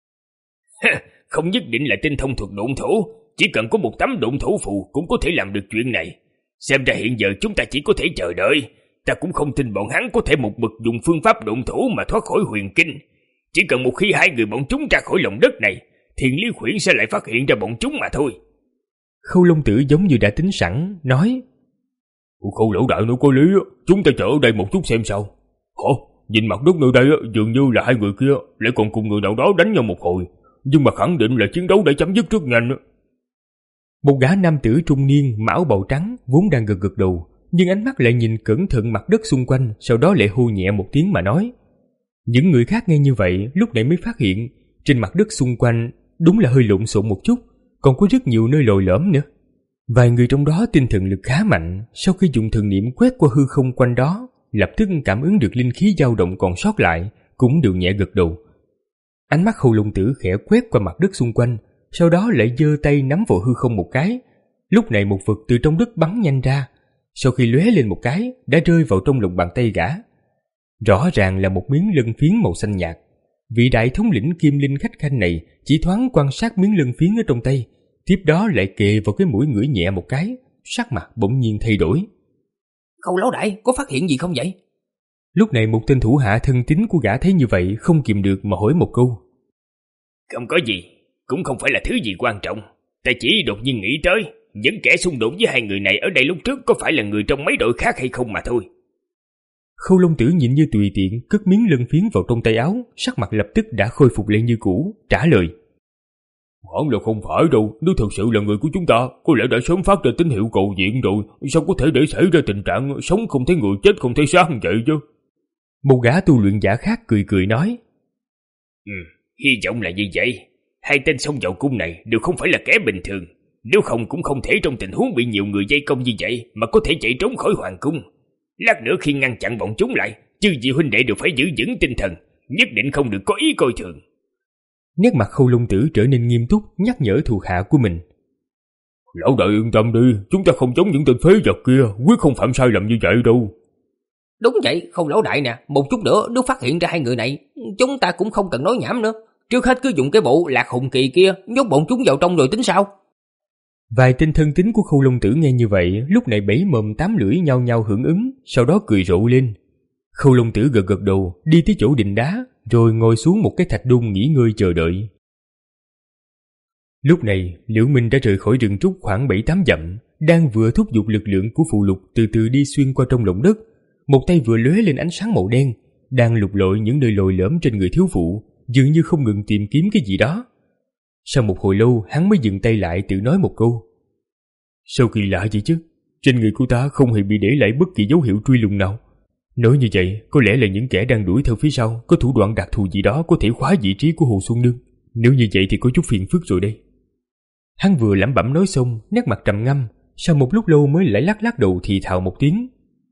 Không nhất định là tinh thông thuộc độn thổ, chỉ cần có một tấm độn thổ phù cũng có thể làm được chuyện này. Xem ra hiện giờ chúng ta chỉ có thể chờ đợi. Ta cũng không tin bọn hắn có thể một mực dùng phương pháp độn thổ mà thoát khỏi huyền kinh. Chỉ cần một khi hai người bọn chúng ra khỏi lòng đất này, Thiên Lý Khuyển sẽ lại phát hiện ra bọn chúng mà thôi. Khâu Long Tử giống như đã tính sẵn, nói: Khâu lão đại nói có lý, chúng ta chờ ở đây một chút xem sao. Hả? Nhìn mặt đất nơi đây dường như là hai người kia lại còn cùng người nào đó đánh nhau một hồi, nhưng mà khẳng định là chiến đấu đã chấm dứt rất nhanh. Một gã nam tử trung niên mão bầu trắng vốn đang gật gật đầu, nhưng ánh mắt lại nhìn cẩn thận mặt đất xung quanh, sau đó lại hô nhẹ một tiếng mà nói. Những người khác nghe như vậy lúc nãy mới phát hiện trên mặt đất xung quanh đúng là hơi lộn xộn một chút, còn có rất nhiều nơi lồi lõm nữa. Vài người trong đó tinh thần lực khá mạnh, sau khi dùng thần niệm quét qua hư không quanh đó, lập tức cảm ứng được linh khí dao động còn sót lại, cũng đều nhẹ gật đầu. Ánh mắt Khâu Long Tử khẽ quét qua mặt đất xung quanh, sau đó lại giơ tay nắm vào hư không một cái. Lúc này một vật từ trong đất bắn nhanh ra, sau khi lóe lên một cái đã rơi vào trong lòng bàn tay gã. Rõ ràng là một miếng lân phiến màu xanh nhạt. Vị đại thống lĩnh Kim Linh khách khanh này chỉ thoáng quan sát miếng lân phiến ở trong tay, tiếp đó lại kề vào cái mũi ngửi nhẹ một cái, sắc mặt bỗng nhiên thay đổi. Khâu lão đại, có phát hiện gì không vậy? Lúc này một tên thủ hạ thân tín của gã thấy như vậy không kìm được mà hỏi một câu. Không có gì, cũng không phải là thứ gì quan trọng. Ta chỉ đột nhiên nghĩ tới, những kẻ xung đột với hai người này ở đây lúc trước có phải là người trong mấy đội khác hay không mà thôi. Khâu Long Tử nhìn như tùy tiện cất miếng lân phiến vào trong tay áo, sắc mặt lập tức đã khôi phục lại như cũ, trả lời. Hẳn là không phải đâu, nếu thật sự là người của chúng ta, có lẽ đã sớm phát ra tín hiệu cầu viện rồi, sao có thể để xảy ra tình trạng sống không thấy người chết không thấy xác vậy chứ? Một gã tu luyện giả khác cười cười nói. Ừ, hy vọng là như vậy. Hai tên xông vào cung này đều không phải là kẻ bình thường, nếu không cũng không thể trong tình huống bị nhiều người vây công như vậy mà có thể chạy trốn khỏi hoàng cung. Lát nữa khi ngăn chặn bọn chúng lại, chư vị huynh đệ đều phải giữ vững tinh thần, nhất định không được có ý coi thường. Nét mặt Khâu Long Tử trở nên nghiêm túc, nhắc nhở thuộc hạ của mình. Lão đại yên tâm đi, chúng ta không giống những tên phế vật kia, quyết không phạm sai lầm như vậy đâu. Đúng vậy, Khâu lão đại nè, một chút nữa nếu phát hiện ra hai người này, chúng ta cũng không cần nói nhảm nữa. Trước hết cứ dùng cái bộ Lạc Hùng Kỳ kia nhốt bọn chúng vào trong rồi tính sao? Vài tên thân tín của Khâu Long Tử nghe như vậy, lúc này bảy mồm tám lưỡi nhau nhau hưởng ứng, sau đó cười rộ lên. Khâu Long Tử gật gật đầu, đi tới chỗ đình đá, rồi ngồi xuống một cái thạch đôn nghỉ ngơi chờ đợi. Lúc này, Liễu Minh đã rời khỏi rừng trúc khoảng bảy tám dặm, đang vừa thúc giục lực lượng của phụ lục từ từ đi xuyên qua trong lòng đất. Một tay vừa lóe lên ánh sáng màu đen, đang lục lọi những nơi lồi lõm trên người thiếu phụ, dường như không ngừng tìm kiếm cái gì đó. Sau một hồi lâu, hắn mới dừng tay lại tự nói một câu. Sao kỳ lạ vậy chứ? Trên người của ta không hề bị để lại bất kỳ dấu hiệu truy lùng nào. Nói như vậy, có lẽ là những kẻ đang đuổi theo phía sau có thủ đoạn đặc thù gì đó có thể khóa vị trí của Hồ Xuân Nương. Nếu như vậy thì có chút phiền phức rồi đây. Hắn vừa lẩm bẩm nói xong, nét mặt trầm ngâm, sau một lúc lâu mới lại lắc lắc đầu thì thào một tiếng.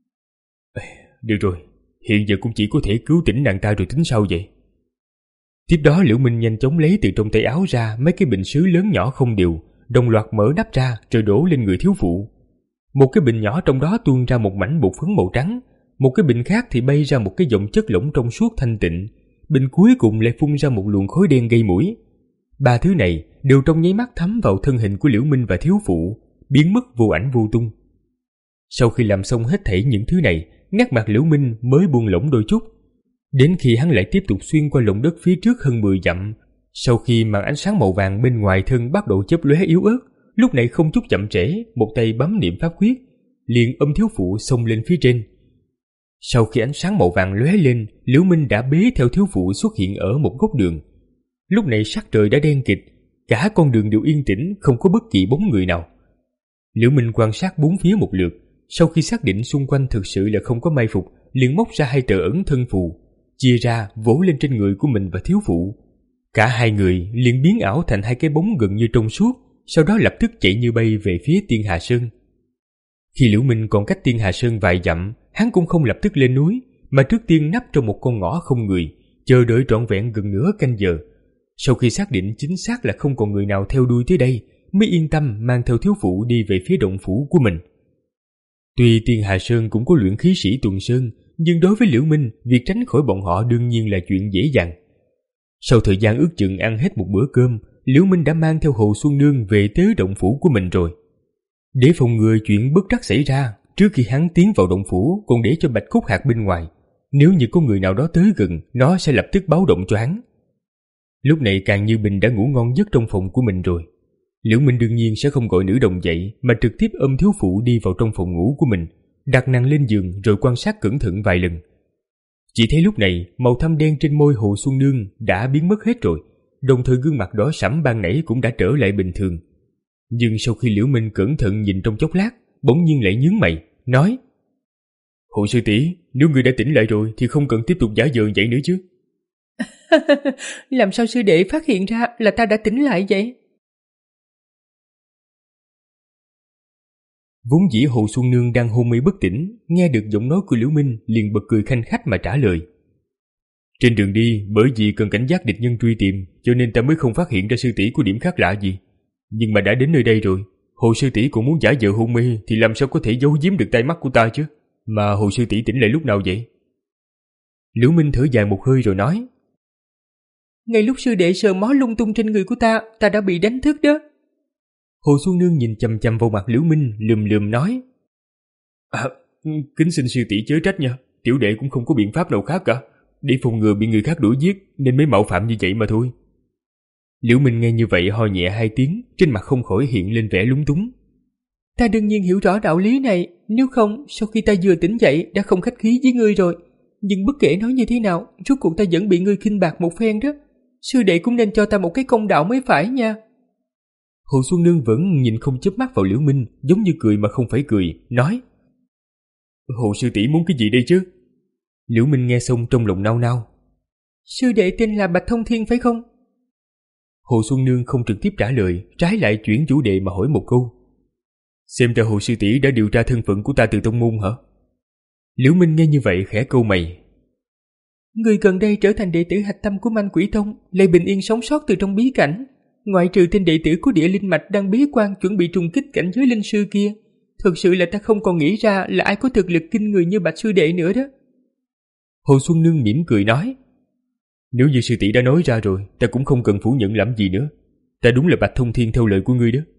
Được rồi, hiện giờ cũng chỉ có thể cứu tỉnh nàng ta rồi tính sao vậy? Tiếp đó Liễu Minh nhanh chóng lấy từ trong tay áo ra mấy cái bình sứ lớn nhỏ không đều, đồng loạt mở nắp ra rồi đổ lên người thiếu phụ. Một cái bình nhỏ trong đó tuôn ra một mảnh bột phấn màu trắng, một cái bình khác thì bay ra một cái dòng chất lỏng trong suốt thanh tịnh, bình cuối cùng lại phun ra một luồng khói đen gây mũi. Ba thứ này đều trong nháy mắt thấm vào thân hình của Liễu Minh và thiếu phụ, biến mất vô ảnh vô tung. Sau khi làm xong hết thảy những thứ này, nét mặt Liễu Minh mới buông lỏng đôi chút. Đến khi hắn lại tiếp tục xuyên qua lòng đất phía trước hơn mười dặm, sau khi màn ánh sáng màu vàng bên ngoài thân bắt đầu chớp lóe yếu ớt, lúc này không chút chậm trễ, một tay bấm niệm pháp quyết, liền ôm thiếu phụ xông lên phía trên. Sau khi ánh sáng màu vàng lóe lên, Liễu Minh đã bế theo thiếu phụ xuất hiện ở một góc đường. Lúc này sắc trời đã đen kịt, cả con đường đều yên tĩnh, không có bất kỳ bóng người nào. Liễu Minh quan sát bốn phía một lượt, sau khi xác định xung quanh thực sự là không có mai phục, liền móc ra hai tờ ấn thân phù, chia ra vỗ lên trên người của mình và thiếu phụ. Cả hai người liền biến ảo thành hai cái bóng gần như trong suốt, sau đó lập tức chạy như bay về phía Tiên Hà Sơn. Khi Liễu Minh còn cách Tiên Hà Sơn vài dặm, hắn cũng không lập tức lên núi, mà trước tiên nấp trong một con ngõ không người, chờ đợi trọn vẹn gần nửa canh giờ. Sau khi xác định chính xác là không còn người nào theo đuôi tới đây, mới yên tâm mang theo thiếu phụ đi về phía động phủ của mình. Tuy Tiên Hà Sơn cũng có luyện khí sĩ tuần sơn, nhưng đối với Liễu Minh, việc tránh khỏi bọn họ đương nhiên là chuyện dễ dàng. Sau thời gian ước chừng ăn hết một bữa cơm, Liễu Minh đã mang theo Hồ Xuân Nương về tới động phủ của mình rồi. Để phòng ngừa chuyện bất trắc xảy ra, trước khi hắn tiến vào động phủ còn để cho Bạch Cốt Hạc bên ngoài. Nếu như có người nào đó tới gần, nó sẽ lập tức báo động cho hắn. Lúc này càng như Bình đã ngủ ngon giấc trong phòng của mình rồi. Liễu Minh đương nhiên sẽ không gọi nữ đồng dậy, mà trực tiếp ôm thiếu phụ đi vào trong phòng ngủ của mình, đặt nàng lên giường rồi quan sát cẩn thận vài lần. Chỉ thấy lúc này màu thâm đen trên môi Hồ Xuân Nương đã biến mất hết rồi, đồng thời gương mặt đỏ sẫm ban nãy cũng đã trở lại bình thường. Nhưng sau khi Liễu Minh cẩn thận nhìn trong chốc lát, bỗng nhiên lại nhướng mày, nói: Hồ sư tỷ, nếu ngươi đã tỉnh lại rồi thì không cần tiếp tục giả vờ vậy nữa chứ. Làm sao sư đệ phát hiện ra là ta đã tỉnh lại vậy? Vốn dĩ Hồ Xuân Nương đang hôn mê bất tỉnh, nghe được giọng nói của Liễu Minh liền bật cười khanh khách mà trả lời: Trên đường đi, bởi vì cần cảnh giác địch nhân truy tìm, cho nên ta mới không phát hiện ra sư tỷ có điểm khác lạ gì. Nhưng mà đã đến nơi đây rồi, Hồ sư tỷ cũng muốn giả vờ hôn mê thì làm sao có thể giấu giếm được tai mắt của ta chứ? Mà Hồ sư tỷ tỉnh lại lúc nào vậy? Liễu Minh thở dài một hơi rồi nói: Ngay lúc sư đệ sờ mó lung tung trên người của ta, ta đã bị đánh thức đó. Hồ Xuân Nương nhìn chằm chằm vào mặt Liễu Minh, lườm lườm nói: À, kính xin sư tỷ chớ trách nha, tiểu đệ cũng không có biện pháp nào khác cả, để phòng ngừa bị người khác đuổi giết nên mới mạo phạm như vậy mà thôi. Liễu Minh nghe như vậy ho nhẹ hai tiếng, trên mặt không khỏi hiện lên vẻ lúng túng. Ta đương nhiên hiểu rõ đạo lý này, nếu không sau khi ta vừa tỉnh dậy đã không khách khí với ngươi rồi. Nhưng bất kể nói như thế nào, rốt cuộc ta vẫn bị ngươi khinh bạc một phen đó. Sư đệ cũng nên cho ta một cái công đạo mới phải nha. Hồ Xuân Nương vẫn nhìn không chớp mắt vào Liễu Minh, giống như cười mà không phải cười, nói: Hồ sư tỷ muốn cái gì đây chứ? Liễu Minh nghe xong trong lòng nao nao. Sư đệ tên là Bạch Thông Thiên phải không? Hồ Xuân Nương không trực tiếp trả lời, trái lại chuyển chủ đề mà hỏi một câu: Xem ra Hồ sư tỷ đã điều tra thân phận của ta từ tông môn hả? Liễu Minh nghe như vậy khẽ câu mày. Người gần đây trở thành đệ tử hạch tâm của Manh Quỷ Tông, lại bình yên sống sót từ trong bí cảnh. Ngoại trừ tên đệ tử của địa linh mạch đang bế quan chuẩn bị trùng kích cảnh giới linh sư kia, thực sự là ta không còn nghĩ ra là ai có thực lực kinh người như Bạch sư đệ nữa đó. Hồ Xuân Nương mỉm cười nói: Nếu như sư tỷ đã nói ra rồi, ta cũng không cần phủ nhận làm gì nữa. Ta đúng là Bạch Thông Thiên theo lời của ngươi đó.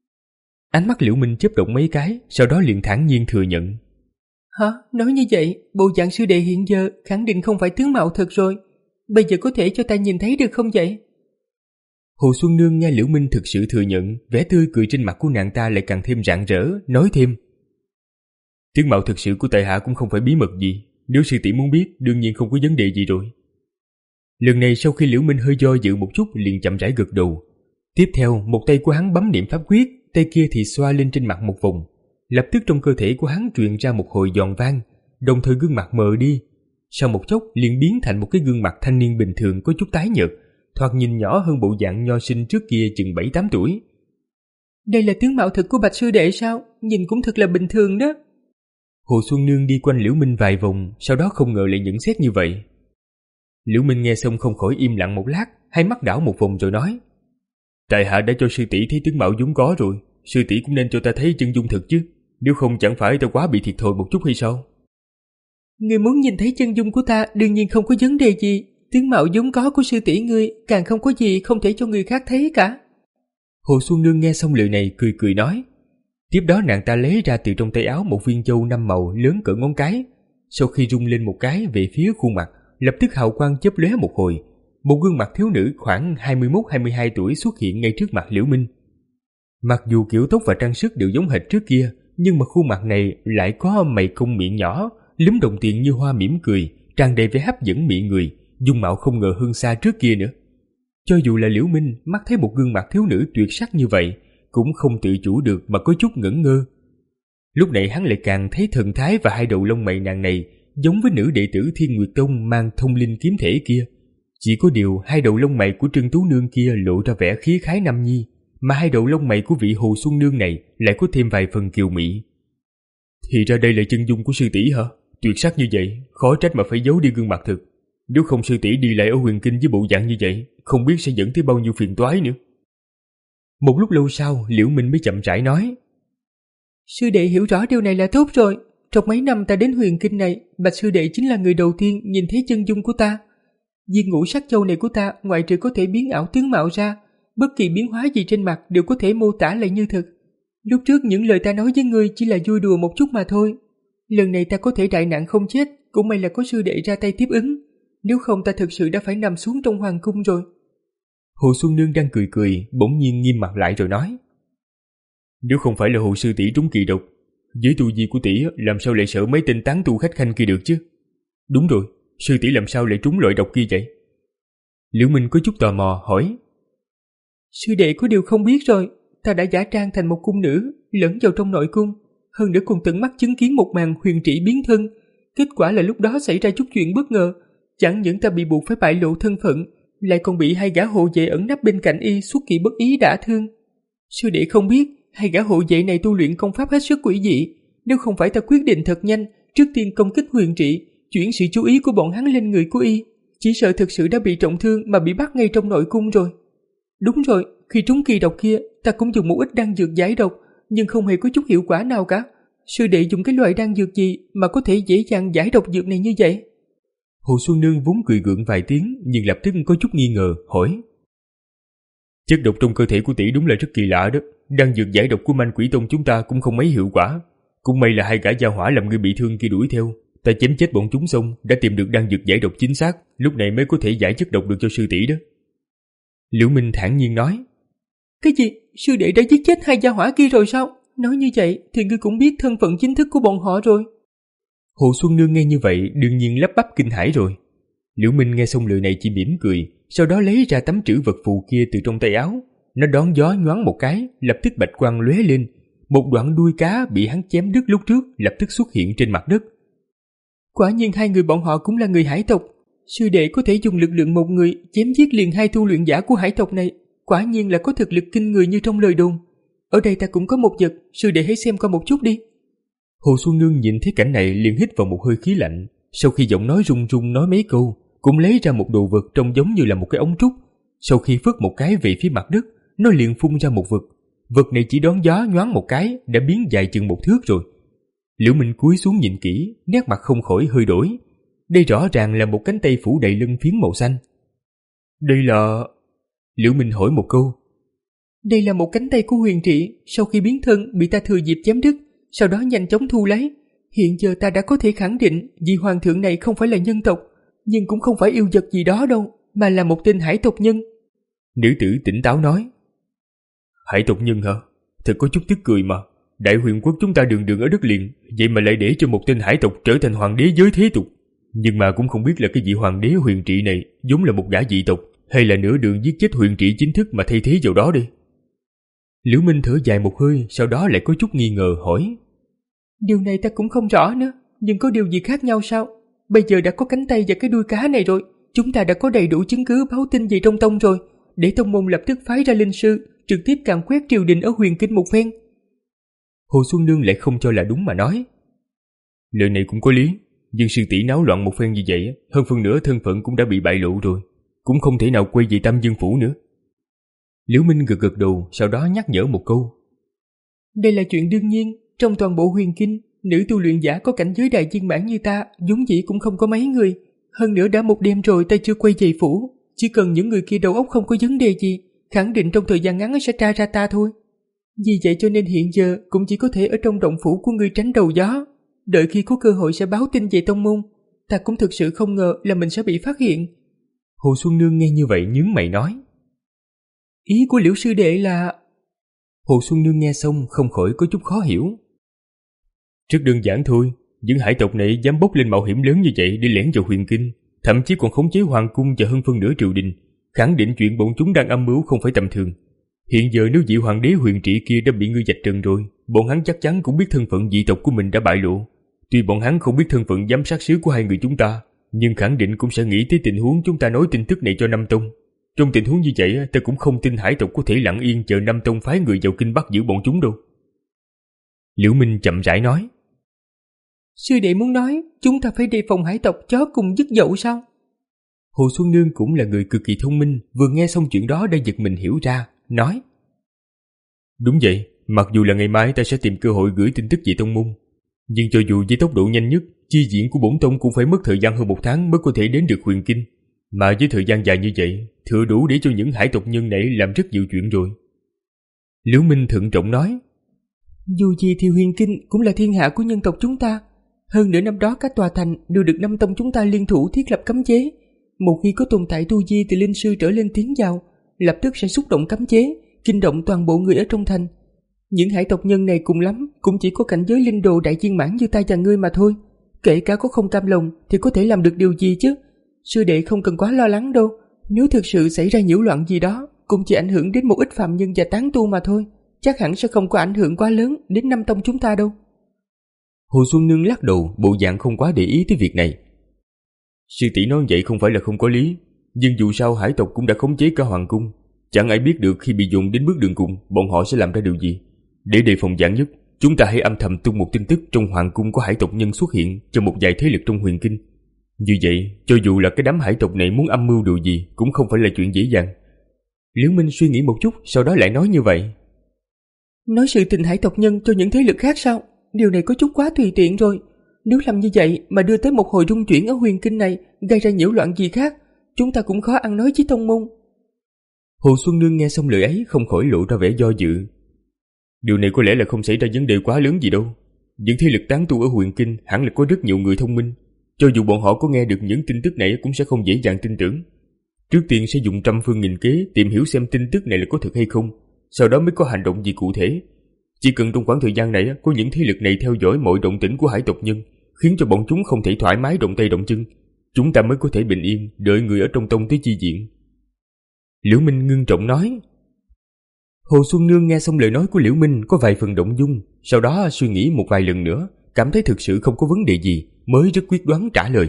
Ánh mắt Liễu Minh chớp động mấy cái, sau đó liền thản nhiên thừa nhận: Hả? Nói như vậy, bộ dạng sư đệ hiện giờ khẳng định không phải tướng mạo thật rồi. Bây giờ có thể cho ta nhìn thấy được không vậy? Hồ Xuân Nương nghe Liễu Minh thực sự thừa nhận, vẻ tươi cười trên mặt của nàng ta lại càng thêm rạng rỡ, nói thêm: Tướng mạo thực sự của tại hạ cũng không phải bí mật gì, nếu sư tỷ muốn biết đương nhiên không có vấn đề gì rồi. Lần này sau khi Liễu Minh hơi do dự một chút liền chậm rãi gật đầu. Tiếp theo một tay của hắn bấm niệm pháp quyết, tay kia thì xoa lên trên mặt một vòng. Lập tức trong cơ thể của hắn truyền ra một hồi giòn vang, đồng thời gương mặt mờ đi. Sau một chốc liền biến thành một cái gương mặt thanh niên bình thường có chút tái nhợt, thoạt nhìn nhỏ hơn bộ dạng nho sinh trước kia chừng bảy tám tuổi. Đây là tướng mạo thật của Bạch sư đệ sao? Nhìn cũng thật là bình thường đó. Hồ Xuân Nương đi quanh Liễu Minh vài vòng, sau đó không ngờ lại nhận xét như vậy. Liễu Minh nghe xong không khỏi im lặng một lát, hai mắt đảo một vòng rồi nói: Tại hạ đã cho sư tỷ thấy tướng mạo vốn có rồi, sư tỷ cũng nên cho ta thấy chân dung thật chứ, nếu không chẳng phải ta quá bị thiệt thòi một chút hay sao? Ngươi muốn nhìn thấy chân dung của ta đương nhiên không có vấn đề gì, tướng mạo vốn có của sư tỷ ngươi càng không có gì không thể cho người khác thấy cả. Hồ Xuân Nương nghe xong lời này cười cười nói. Tiếp đó nàng ta lấy ra từ trong tay áo một viên châu năm màu lớn cỡ ngón cái, sau khi rung lên một cái về phía khuôn mặt, lập tức hào quang chớp lóe một hồi, một gương mặt thiếu nữ khoảng hai mươi mốt hai mươi hai tuổi xuất hiện ngay trước mặt Liễu Minh. Mặc dù kiểu tóc và trang sức đều giống hệt trước kia, nhưng mà khuôn mặt này lại có mày cong miệng nhỏ, lúm đồng tiền như hoa mỉm cười, tràn đầy vẻ hấp dẫn miệng người, dung mạo không ngờ hơn xa trước kia nữa. Cho dù là Liễu Minh mắt thấy một gương mặt thiếu nữ tuyệt sắc như vậy, cũng không tự chủ được mà có chút ngẩn ngơ. Lúc này hắn lại càng thấy thần thái và hai đầu lông mày nàng này giống với nữ đệ tử Thiên Nguyệt Tông mang thông linh kiếm thể kia. Chỉ có điều hai đầu lông mày của Trân Tú Nương kia lộ ra vẻ khí khái nam nhi, mà hai đầu lông mày của vị Hồ Xuân Nương này lại có thêm vài phần kiều mỹ. Thì ra đây là chân dung của sư tỷ hả? Tuyệt sắc như vậy, khó trách mà phải giấu đi gương mặt thực. Nếu không sư tỷ đi lại ở Huyền Kinh với bộ dạng như vậy, không biết sẽ dẫn tới bao nhiêu phiền toái nữa. Một lúc lâu sau, Liễu Minh mới chậm rãi nói: Sư đệ hiểu rõ điều này là tốt rồi. Trong mấy năm ta đến Huyền Kinh này, Bạch sư đệ chính là người đầu tiên nhìn thấy chân dung của ta. Viên ngũ sắc châu này của ta ngoại trừ có thể biến ảo tướng mạo ra, bất kỳ biến hóa gì trên mặt đều có thể mô tả lại như thực. Lúc trước những lời ta nói với ngươi chỉ là vui đùa một chút mà thôi. Lần này ta có thể đại nạn không chết, cũng may là có sư đệ ra tay tiếp ứng. Nếu không ta thực sự đã phải nằm xuống trong hoàng cung rồi. Hồ Xuân Nương đang cười cười, bỗng nhiên nghiêm mặt lại rồi nói: Nếu không phải là Hồ sư tỷ trúng kỳ độc, với tu vi của tỷ làm sao lại sợ mấy tên tán tu khách khanh kia được chứ? Đúng rồi, sư tỷ làm sao lại trúng loại độc kia vậy? Liễu Minh có chút tò mò hỏi. Sư đệ có điều không biết rồi, ta đã giả trang thành một cung nữ, lẫn vào trong nội cung, hơn nữa còn tận mắt chứng kiến một màn huyền trĩ biến thân. Kết quả là lúc đó xảy ra chút chuyện bất ngờ, chẳng những ta bị buộc phải bại lộ thân phận, lại còn bị hai gã hộ vệ ẩn nấp bên cạnh y xuất kỳ bất ý đả thương. Sư đệ không biết, hai gã hộ vệ này tu luyện công pháp hết sức quỷ dị, nếu không phải ta quyết định thật nhanh, trước tiên công kích huyền trĩ, chuyển sự chú ý của bọn hắn lên người của y, chỉ sợ thực sự đã bị trọng thương mà bị bắt ngay trong nội cung rồi. Đúng rồi, khi trúng kỳ độc kia, ta cũng dùng một ít đan dược giải độc, nhưng không hề có chút hiệu quả nào cả. Sư đệ dùng cái loại đan dược gì mà có thể dễ dàng giải độc dược này như vậy? Hồ Xuân Nương vốn cười gượng vài tiếng, nhưng lập tức có chút nghi ngờ, hỏi. Chất độc trong cơ thể của tỷ đúng là rất kỳ lạ đó. Đan dược giải độc của Manh Quỷ Tông chúng ta cũng không mấy hiệu quả. Cũng may là hai gã gia hỏa làm người bị thương kia đuổi theo, ta chém chết bọn chúng xong đã tìm được đan dược giải độc chính xác, lúc này mới có thể giải chất độc được cho sư tỷ đó. Liễu Minh thản nhiên nói. Cái gì? Sư đệ đã giết chết hai gia hỏa kia rồi sao? Nói như vậy thì ngươi cũng biết thân phận chính thức của bọn họ rồi. Hồ Xuân Nương nghe như vậy đương nhiên lắp bắp kinh hãi rồi. Liễu Minh nghe xong lời này chỉ mỉm cười, sau đó lấy ra tấm trữ vật phù kia từ trong tay áo. Nó đón gió nhoáng một cái, lập tức bạch quang lóe lên. Một đoạn đuôi cá bị hắn chém đứt lúc trước lập tức xuất hiện trên mặt đất. Quả nhiên hai người bọn họ cũng là người hải tộc. Sư đệ có thể dùng lực lượng một người chém giết liền hai tu luyện giả của hải tộc này, quả nhiên là có thực lực kinh người như trong lời đồn. Ở đây ta cũng có một vật, sư đệ hãy xem qua một chút đi. Hồ Xuân Nương nhìn thấy cảnh này liền hít vào một hơi khí lạnh, sau khi giọng nói run run nói mấy câu, cũng lấy ra một đồ vật trông giống như là một cái ống trúc. Sau khi phất một cái về phía mặt đất, nó liền phun ra một vật. Vật này chỉ đón gió nhoáng một cái đã biến dài chừng một thước rồi. Liễu Minh cúi xuống nhìn kỹ, nét mặt không khỏi hơi đổi. Đây rõ ràng là một cánh tay phủ đầy lân phiến màu xanh. Đây là... Liễu Minh hỏi một câu. Đây là một cánh tay của huyền trĩ, sau khi biến thân bị ta thừa dịp chém đứt, sau đó nhanh chóng thu lấy. Hiện giờ ta đã có thể khẳng định vị hoàng thượng này không phải là nhân tộc, nhưng cũng không phải yêu vật gì đó đâu, mà là một tên hải tộc nhân. Nữ tử tỉnh táo nói. Hải tộc nhân hả? Thật có chút tức cười mà. Đại huyền quốc chúng ta đường đường ở đất liền, vậy mà lại để cho một tên hải tộc trở thành hoàng đế giới thế tục. Nhưng mà cũng không biết là cái vị hoàng đế huyền trị này giống là một gã dị tộc, hay là nửa đường giết chết huyền trị chính thức mà thay thế vào đó đi. Liễu Minh thở dài một hơi, sau đó lại có chút nghi ngờ hỏi. Điều này ta cũng không rõ nữa, nhưng có điều gì khác nhau sao? Bây giờ đã có cánh tay và cái đuôi cá này rồi, chúng ta đã có đầy đủ chứng cứ báo tin về trong tông rồi, để tông môn lập tức phái ra linh sư, trực tiếp càn quét triều đình ở huyền kinh một phen. Hồ Xuân Nương lại không cho là đúng mà nói. Lời này cũng có lý, nhưng sư tỷ náo loạn một phen như vậy, hơn phần nữa thân phận cũng đã bị bại lộ rồi, cũng không thể nào quay về Tam Dương Phủ nữa. Liễu Minh gật gật đầu, sau đó nhắc nhở một câu. Đây là chuyện đương nhiên, trong toàn bộ huyền kinh, nữ tu luyện giả có cảnh giới đại viên mãn như ta, vốn dĩ cũng không có mấy người. Hơn nữa đã một đêm rồi ta chưa quay về phủ, chỉ cần những người kia đầu óc không có vấn đề gì, khẳng định trong thời gian ngắn sẽ tra ra ta thôi. Vì vậy cho nên hiện giờ cũng chỉ có thể ở trong động phủ của ngươi tránh đầu gió, đợi khi có cơ hội sẽ báo tin về tông môn. Ta cũng thực sự không ngờ là mình sẽ bị phát hiện. Hồ Xuân Nương nghe như vậy nhướng mày nói. Ý của Liễu sư đệ là... Hồ Xuân Nương nghe xong không khỏi có chút khó hiểu. Rất đơn giản thôi, những hải tộc này dám bốc lên mạo hiểm lớn như vậy để lẻn vào huyền kinh, thậm chí còn khống chế hoàng cung và hơn phân nửa triều đình, khẳng định chuyện bọn chúng đang âm mưu không phải tầm thường. Hiện giờ nếu vị hoàng đế huyền trị kia đã bị ngươi vạch trần rồi, bọn hắn chắc chắn cũng biết thân phận dị tộc của mình đã bại lộ. Tuy bọn hắn không biết thân phận giám sát sứ của hai người chúng ta, nhưng khẳng định cũng sẽ nghĩ tới tình huống chúng ta nói tin tức này cho Nam Tông. Trong tình huống như vậy, ta cũng không tin hải tộc có thể lặng yên chờ Nam Tông phái người vào kinh bắt giữ bọn chúng đâu. Liễu Minh chậm rãi nói. Sư đệ muốn nói chúng ta phải đề phòng hải tộc chó cùng dứt dậu sao? Hồ Xuân Nương cũng là người cực kỳ thông minh, vừa nghe xong chuyện đó đã giật mình hiểu ra, nói. Đúng vậy, mặc dù là ngày mai ta sẽ tìm cơ hội gửi tin tức về tông môn, nhưng cho dù với tốc độ nhanh nhất, chi diễn của bổn tông cũng phải mất thời gian hơn một tháng mới có thể đến được huyền kinh. Mà với thời gian dài như vậy, thừa đủ để cho những hải tộc nhân này làm rất nhiều chuyện rồi. Liễu Minh thận trọng nói. Dù gì thì huyền kinh cũng là thiên hạ của nhân tộc chúng ta. Hơn nữa năm đó các tòa thành đều được năm tông chúng ta liên thủ thiết lập cấm chế. Một khi có tồn tại tu vi từ linh sư trở lên tiến vào, lập tức sẽ xúc động cấm chế, kinh động toàn bộ người ở trong thành. Những hải tộc nhân này cùng lắm cũng chỉ có cảnh giới linh đồ đại viên mãn như ta và ngươi mà thôi. Kể cả có không cam lòng thì có thể làm được điều gì chứ? Sư đệ không cần quá lo lắng đâu. Nếu thực sự xảy ra nhiễu loạn gì đó, cũng chỉ ảnh hưởng đến một ít phàm nhân và tán tu mà thôi, chắc hẳn sẽ không có ảnh hưởng quá lớn đến năm tông chúng ta đâu. Hồ Xuân Nương lắc đầu, bộ dạng không quá để ý tới việc này. Sư tỷ nói vậy không phải là không có lý, nhưng dù sao hải tộc cũng đã khống chế cả hoàng cung, chẳng ai biết được khi bị dồn đến bước đường cùng bọn họ sẽ làm ra điều gì. Để đề phòng vạn nhất, chúng ta hãy âm thầm tung một tin tức trong hoàng cung có hải tộc nhân xuất hiện cho một vài thế lực trong huyền kinh. Như vậy, cho dù là cái đám hải tộc này muốn âm mưu điều gì cũng không phải là chuyện dễ dàng. Liễu Minh suy nghĩ một chút, sau đó lại nói như vậy. Nói sự tình hải tộc nhân cho những thế lực khác sao? Điều này có chút quá tùy tiện rồi. Nếu làm như vậy mà đưa tới một hồi rung chuyển ở huyền kinh này, gây ra nhiễu loạn gì khác, chúng ta cũng khó ăn nói với tông môn. Hồ Xuân Nương nghe xong lời ấy không khỏi lộ ra vẻ do dự. Điều này có lẽ là không xảy ra vấn đề quá lớn gì đâu. Những thế lực tán tu ở huyền kinh hẳn là có rất nhiều người thông minh. Cho dù bọn họ có nghe được những tin tức này cũng sẽ không dễ dàng tin tưởng. Trước tiên sẽ dùng trăm phương nghìn kế tìm hiểu xem tin tức này là có thật hay không, sau đó mới có hành động gì cụ thể. Chỉ cần trong khoảng thời gian này có những thế lực này theo dõi mọi động tĩnh của hải tộc nhân, khiến cho bọn chúng không thể thoải mái động tay động chân, chúng ta mới có thể bình yên đợi người ở trong tông tới chi viện. Liễu Minh ngưng trọng nói. Hồ Xuân Nương nghe xong lời nói của Liễu Minh có vài phần động dung, sau đó suy nghĩ một vài lần nữa, cảm thấy thực sự không có vấn đề gì, mới rất quyết đoán trả lời.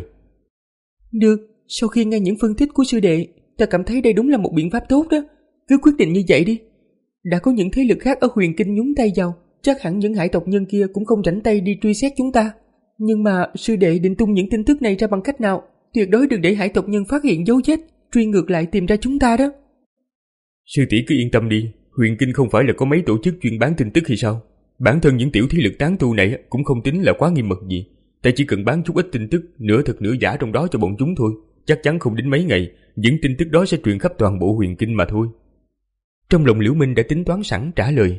Được, sau khi nghe những phân tích của sư đệ, ta cảm thấy đây đúng là một biện pháp tốt đó. Cứ quyết định như vậy đi. Đã có những thế lực khác ở huyền kinh nhúng tay vào, chắc hẳn những hải tộc nhân kia cũng không rảnh tay đi truy xét chúng ta. Nhưng mà sư đệ định tung những tin tức này ra bằng cách nào? Tuyệt đối đừng để hải tộc nhân phát hiện dấu vết, truy ngược lại tìm ra chúng ta đó. Sư tỷ cứ yên tâm đi, huyền kinh không phải là có mấy tổ chức chuyên bán tin tức hay sao? Bản thân những tiểu thế lực tán tu này cũng không tính là quá nghiêm mật gì. Ta chỉ cần bán chút ít tin tức, nửa thật nửa giả trong đó cho bọn chúng thôi. Chắc chắn không đến mấy ngày, những tin tức đó sẽ truyền khắp toàn bộ huyền kinh mà thôi. Trong lòng Liễu Minh đã tính toán sẵn trả lời.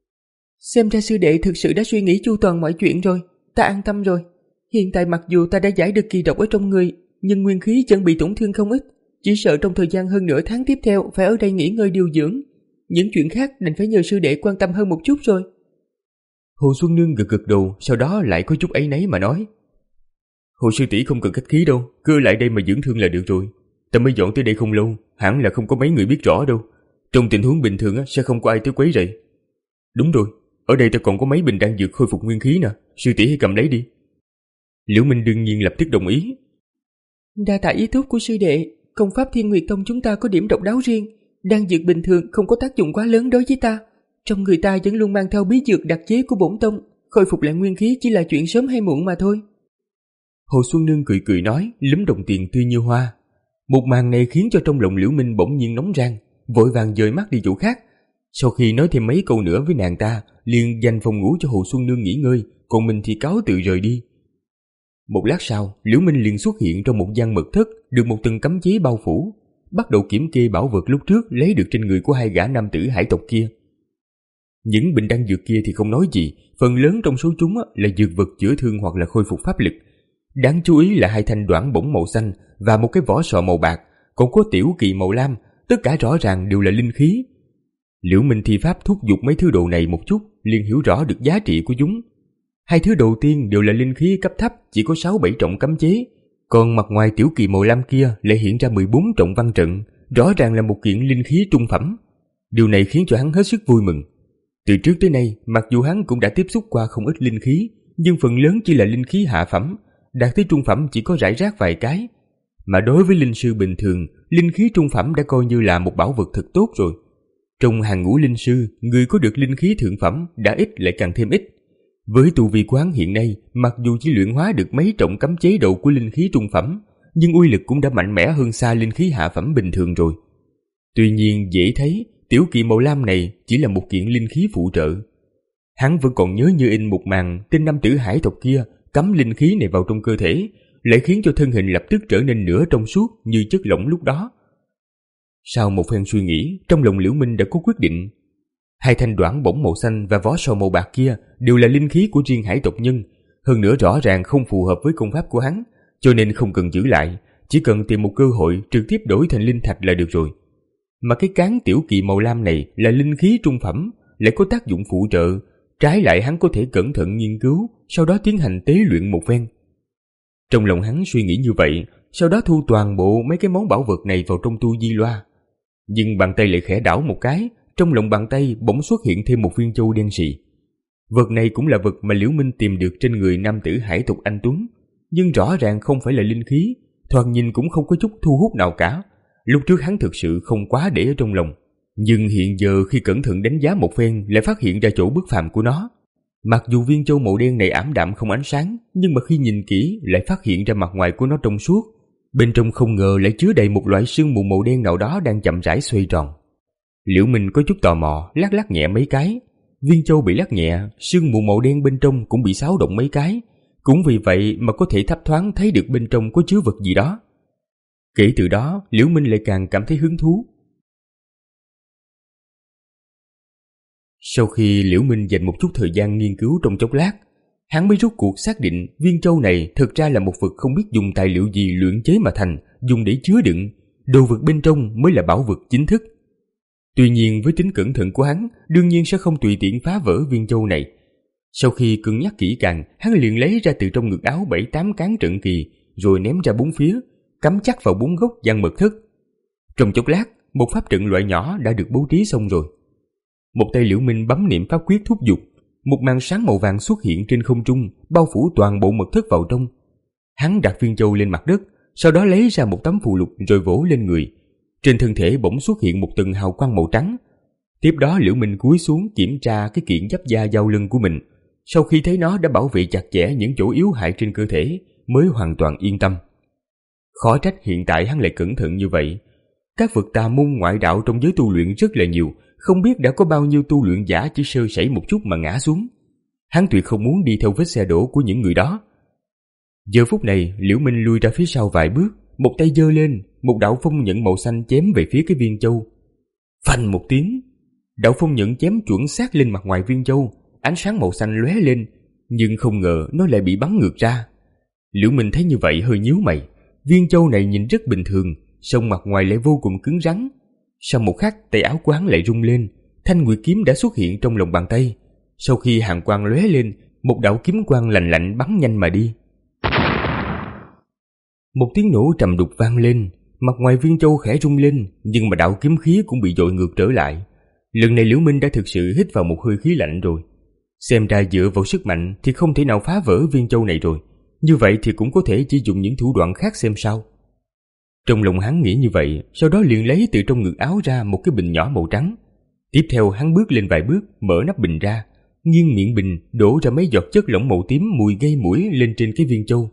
Xem ra sư đệ thực sự đã suy nghĩ chu toàn mọi chuyện rồi, ta an tâm rồi. Hiện tại mặc dù ta đã giải được kỳ độc ở trong người, nhưng nguyên khí vẫn bị tổn thương không ít. Chỉ sợ trong thời gian hơn nửa tháng tiếp theo phải ở đây nghỉ ngơi điều dưỡng. Những chuyện khác đành phải nhờ sư đệ quan tâm hơn một chút rồi. Hồ Xuân Nương gật gật đầu, sau đó lại có chút áy náy mà nói. Hồ sư tỷ không cần khách khí đâu, cứ ở lại đây mà dưỡng thương là được rồi. Ta mới dọn tới đây không lâu, hẳn là không có mấy người biết rõ đâu. Trong tình huống bình thường sẽ không có ai tới quấy rầy. Đúng rồi, ở đây ta còn có mấy bình đan dược khôi phục nguyên khí nè, sư tỷ hãy cầm lấy đi. Liễu Minh đương nhiên lập tức đồng ý. Đa tạ ý tốt của sư đệ, công pháp Thiên Nguyệt Tông chúng ta có điểm độc đáo riêng, đan dược bình thường không có tác dụng quá lớn đối với ta. Trong người ta vẫn luôn mang theo bí dược đặc chế của bổn tông, khôi phục lại nguyên khí chỉ là chuyện sớm hay muộn mà thôi. Hồ Xuân Nương cười cười nói, lúm đồng tiền tươi như hoa. Một màn này khiến cho trong lòng Liễu Minh bỗng nhiên nóng rang, vội vàng dời mắt đi chỗ khác. Sau khi nói thêm mấy câu nữa với nàng ta, liền dành phòng ngủ cho Hồ Xuân Nương nghỉ ngơi, còn mình thì cáo từ rời đi. Một lát sau, Liễu Minh liền xuất hiện trong một gian mật thất được một tầng cấm chế bao phủ, bắt đầu kiểm kê bảo vật lúc trước lấy được trên người của hai gã nam tử hải tộc kia. Những bình đan dược kia thì không nói gì, phần lớn trong số chúng là dược vật chữa thương hoặc là khôi phục pháp lực. Đáng chú ý là hai thanh đoản bổng màu xanh và một cái vỏ sò màu bạc, còn có tiểu kỳ màu lam, tất cả rõ ràng đều là linh khí. Liễu Minh thi pháp thúc giục mấy thứ đồ này một chút, liền hiểu rõ được giá trị của chúng. Hai thứ đầu tiên đều là linh khí cấp thấp, chỉ có sáu bảy trọng cấm chế, còn mặt ngoài tiểu kỳ màu lam kia lại hiện ra mười bốn trọng văn trận, rõ ràng là một kiện linh khí trung phẩm. Điều này khiến cho hắn hết sức vui mừng. Từ trước tới nay, mặc dù hắn cũng đã tiếp xúc qua không ít linh khí, nhưng phần lớn chỉ là linh khí hạ phẩm, đạt tới trung phẩm chỉ có rải rác vài cái. Mà đối với linh sư bình thường, linh khí trung phẩm đã coi như là một bảo vật thật tốt rồi. Trong hàng ngũ linh sư, người có được linh khí thượng phẩm đã ít lại càng thêm ít. Với tu vi quán hiện nay, mặc dù chỉ luyện hóa được mấy trọng cấm chế độ của linh khí trung phẩm, nhưng uy lực cũng đã mạnh mẽ hơn xa linh khí hạ phẩm bình thường rồi. Tuy nhiên dễ thấy, tiểu kỳ màu lam này chỉ là một kiện linh khí phụ trợ. Hắn vẫn còn nhớ như in một màn tên nam tử hải tộc kia cắm linh khí này vào trong cơ thể, lại khiến cho thân hình lập tức trở nên nửa trong suốt như chất lỏng lúc đó. Sau một phen suy nghĩ, trong lòng Liễu Minh đã có quyết định. Hai thanh đoản bổng màu xanh và vỏ sò màu bạc kia đều là linh khí của riêng hải tộc nhân, hơn nữa rõ ràng không phù hợp với công pháp của hắn, cho nên không cần giữ lại, chỉ cần tìm một cơ hội trực tiếp đổi thành linh thạch là được rồi. Mà cái cán tiểu kỳ màu lam này là linh khí trung phẩm, lại có tác dụng phụ trợ, trái lại hắn có thể cẩn thận nghiên cứu, sau đó tiến hành tế luyện một phen. Trong lòng hắn suy nghĩ như vậy, sau đó thu toàn bộ mấy cái món bảo vật này vào trong tu di loa. Nhưng bàn tay lại khẽ đảo một cái, trong lòng bàn tay bỗng xuất hiện thêm một viên châu đen sì. Vật này cũng là vật mà Liễu Minh tìm được trên người nam tử hải tộc anh tuấn, nhưng rõ ràng không phải là linh khí, thoạt nhìn cũng không có chút thu hút nào cả. Lúc trước hắn thực sự không quá để ở trong lòng, nhưng hiện giờ khi cẩn thận đánh giá một phen lại phát hiện ra chỗ bất phàm của nó. Mặc dù viên châu màu đen này ảm đạm không ánh sáng, nhưng mà khi nhìn kỹ lại phát hiện ra mặt ngoài của nó trong suốt, bên trong không ngờ lại chứa đầy một loại sương mù màu đen nào đó đang chậm rãi xoay tròn. Liễu Minh có chút tò mò, lắc lắc nhẹ mấy cái. Viên châu bị lắc nhẹ, sương mù màu đen bên trong cũng bị xáo động mấy cái, cũng vì vậy mà có thể thấp thoáng thấy được bên trong có chứa vật gì đó. Kể từ đó, Liễu Minh lại càng cảm thấy hứng thú. Sau khi Liễu Minh dành một chút thời gian nghiên cứu trong chốc lát, hắn mới rốt cuộc xác định viên châu này thực ra là một vật không biết dùng tài liệu gì luyện chế mà thành, dùng để chứa đựng, đồ vật bên trong mới là bảo vật chính thức. Tuy nhiên với tính cẩn thận của hắn, đương nhiên sẽ không tùy tiện phá vỡ viên châu này. Sau khi cân nhắc kỹ càng, hắn liền lấy ra từ trong ngực áo bảy tám cán trận kỳ, rồi ném ra bốn phía, cắm chắc vào bốn góc gian mật thất. Trong chốc lát, một pháp trận loại nhỏ đã được bố trí xong rồi. Một tay Liễu Minh bấm niệm pháp quyết thúc giục, một màn sáng màu vàng xuất hiện trên không trung, bao phủ toàn bộ mật thất vào trong. Hắn đặt viên châu lên mặt đất, sau đó lấy ra một tấm phù lục rồi vỗ lên người. Trên thân thể bỗng xuất hiện một tầng hào quang màu trắng. Tiếp đó Liễu Minh cúi xuống kiểm tra cái kiện giáp da giao lưng của mình. Sau khi thấy nó đã bảo vệ chặt chẽ những chỗ yếu hại trên cơ thể, mới hoàn toàn yên tâm. Khó trách hiện tại hắn lại cẩn thận như vậy. Các vật tà môn ngoại đạo trong giới tu luyện rất là nhiều, không biết đã có bao nhiêu tu luyện giả chỉ sơ sẩy một chút mà ngã xuống. Hắn tuyệt không muốn đi theo vết xe đổ của những người đó. Giờ phút này, Liễu Minh lui ra phía sau vài bước, một tay giơ lên, một đạo phong nhận màu xanh chém về phía cái viên châu. Phanh một tiếng, đạo phong nhận chém chuẩn xác lên mặt ngoài viên châu, ánh sáng màu xanh lóe lên, nhưng không ngờ nó lại bị bắn ngược ra. Liễu Minh thấy như vậy hơi nhíu mày, viên châu này nhìn rất bình thường, song mặt ngoài lại vô cùng cứng rắn. Sau một khắc, tay áo của hắn lại rung lên, thanh nguyệt kiếm đã xuất hiện trong lòng bàn tay. Sau khi hàn quang lóe lên, một đạo kiếm quang lạnh lạnh bắn nhanh mà đi. Một tiếng nổ trầm đục vang lên, mặt ngoài viên châu khẽ rung lên, nhưng mà đạo kiếm khí cũng bị dội ngược trở lại. Lần này Liễu Minh đã thực sự hít vào một hơi khí lạnh rồi. Xem ra dựa vào sức mạnh thì không thể nào phá vỡ viên châu này rồi. Như vậy thì cũng có thể chỉ dùng những thủ đoạn khác xem sao. Trong lòng hắn nghĩ như vậy, sau đó liền lấy từ trong ngực áo ra một cái bình nhỏ màu trắng. Tiếp theo hắn bước lên vài bước, mở nắp bình ra, nghiêng miệng bình đổ ra mấy giọt chất lỏng màu tím mùi gây mũi lên trên cái viên châu.